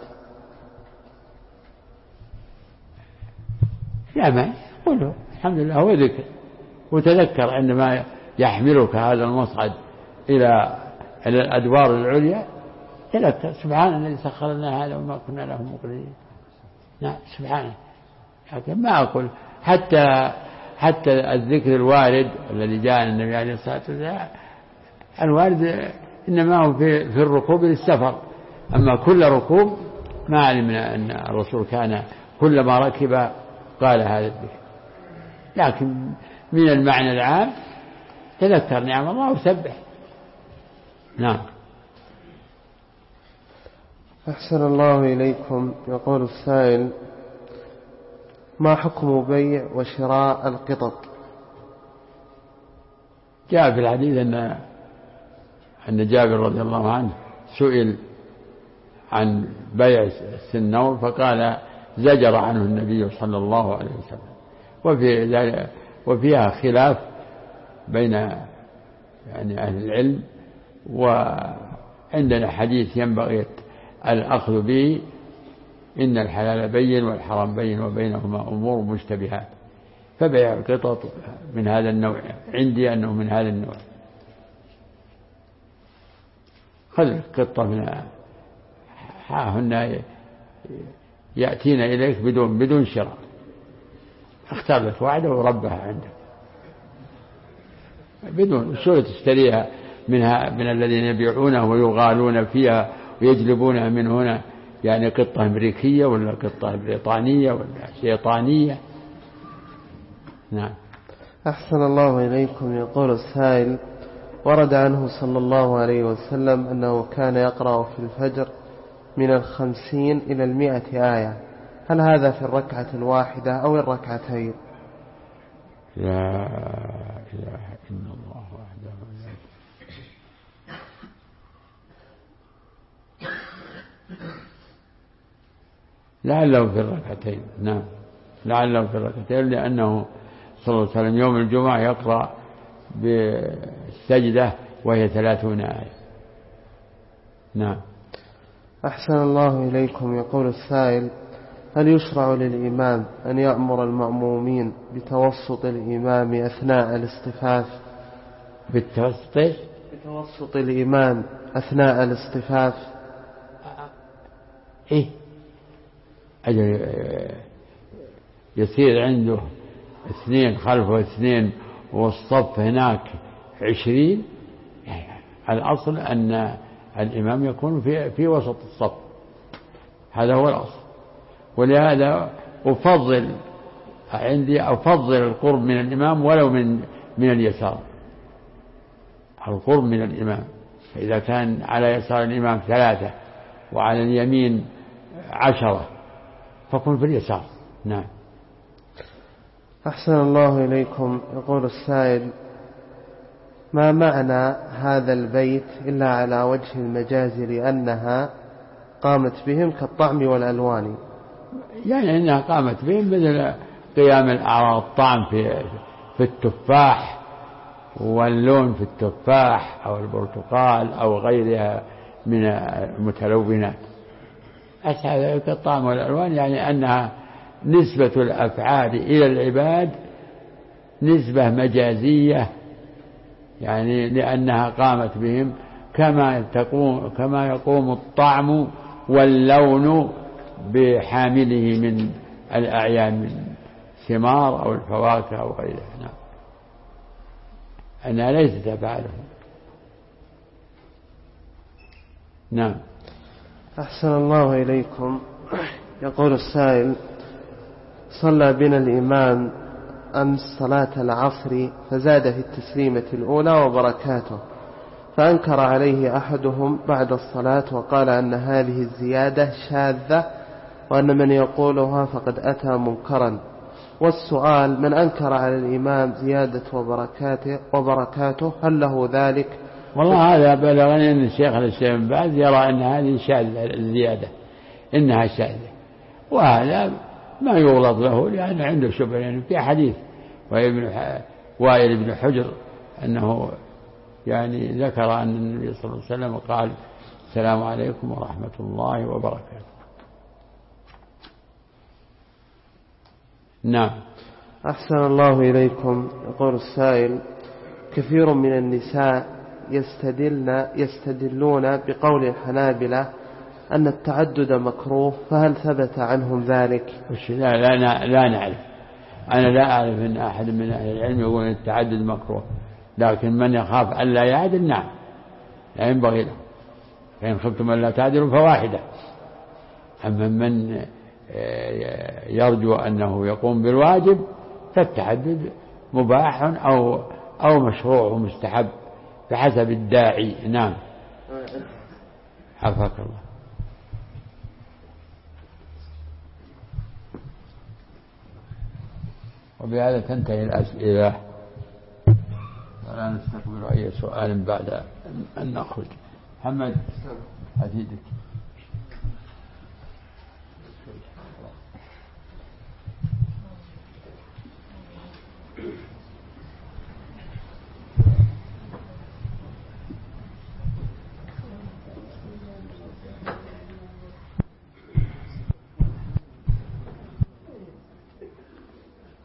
لا، ما يقوله الحمد لله، هو ذكر وتذكر عندما يحملك هذا المصعد إلى الأدوار العليا، تذكر سبحان الذي سخر لنا هذا وما كنا له مقرنين. نعم سبحانه. لكن ما أقول حتى الذكر الوارد الذي جاء النبي عليه الصلاة والسلام الوارد إنما هو في الركوب للسفر، أما كل ركوب ما علمنا أن الرسول كان كلما ركب قال هذا الذكر. لكن من المعنى العام تذكر نعم الله وسبح. نعم. أحسن الله إليكم. يقول السائل: ما حكم بيع وشراء القطط؟ جاء في الحديث أن جابر رضي الله عنه سئل عن بيع السنور فقال زجر عنه النبي صلى الله عليه وسلم. وفيها خلاف بين يعني أهل العلم، وعندنا حديث ينبغي الأخذ به: إن الحلال بين والحرام بين وبينهما أمور مشتبهات. فبيع القطط من هذا النوع، عندي أنه من هذا النوع. خذ القطة من هن يأتين إليك بدون شراء، اختار لك واحدة وربها عندك بدون شو تشتريها من الذين يبيعونها ويغالون فيها ويجلبونها من هنا، يعني قطة أمريكية ولا قطة بريطانية ولا شيطانية. نعم. أحسن الله إليكم. يقول السائل: ورد عنه صلى الله عليه وسلم أنه كان يقرأ في الفجر من 50 إلى 100 آية، هل هذا في الركعة الواحدة أو الركعتين؟ لا إله إلا الله وحده لعله في الركعتين. نعم لعله في الركعتين، لأنه صلى الله عليه وسلم يوم الجمعة يقرأ بالسجدة وهي 30 آية. نعم. أحسن الله إليكم. يقول السائل: هل يشرع للإمام أن يأمر المأمومين بتوسط الإمام أثناء الاصطفاف؟ بتوسط الإمام أثناء الاصطفاف. إيه أجل يصير عنده 2 خلفه 2 والصف هناك 20. الأصل أن الإمام يكون في وسط الصف، هذا هو الأصل. ولهذا أفضل القرب من الإمام ولو من اليسار، القرب من الإمام. فإذا كان على يسار الإمام 3 وعلى اليمين 10 فكن في اليسار. نعم. أحسن الله إليكم. يقول السائل: ما معنى هذا البيت إلا على وجه المجاز لأنها قامت بهم كالطعم والألوان؟ يعني أنها قامت بهم مثل قيام الأعراض، الطعم في التفاح واللون في التفاح أو البرتقال أو غيرها من المتلونات. هذا كالطعم والألوان، يعني أنها نسبة الأفعال إلى العباد نسبة مجازية، يعني لأنها قامت بهم كما يقوم الطعم واللون بحامله من الأعيان من ثمار أو الفواكه أو غيرها. نعم. أنها ليست أفعالهم. نعم. أحسن الله إليكم. يقول السائل: صلى بنا الإمام أمس صلاة العصر فزاد في التسليمة الأولى وبركاته، فأنكر عليه أحدهم بعد الصلاة وقال أن هذه الزيادة شاذة وأن من يقولها فقد أتى منكرا. والسؤال: من أنكر على الإمام زيادة وبركاته هل له ذلك؟ والله هذا بلغني أن الشيخ بن باز يرى أن هذه شاذة، الزيادة إنها شاذة، وهذا ما يغلط له لأن عنده شبه. يعني في حديث وائل بن حجر أنه يعني ذكر أن النبي صلى الله عليه وسلم قال: السلام عليكم ورحمة الله وبركاته. نعم. أحسن الله إليكم. يقول السائل: كثير من النساء يستدلون بقول الحنابلة أن التعدد مكروه، فهل ثبت عنهم ذلك؟ لا نعرف. أنا لا أعرف أن أحد من أهل العلم يقول أن التعدد مكروه، لكن من يخاف أن لا يعدل نعم لا ينبغي له، فإن خفتم أن لا تعدلوا فواحدة. أما من يرجو أنه يقوم بالواجب فالتعدد مباح أو مشروع ومستحب بحسب الداعي. نعم. عافاك الله. وبهذا تنتهي الأسئلة، ولا نستقبل أي سؤال بعد أن نخرج. محمد حديدك.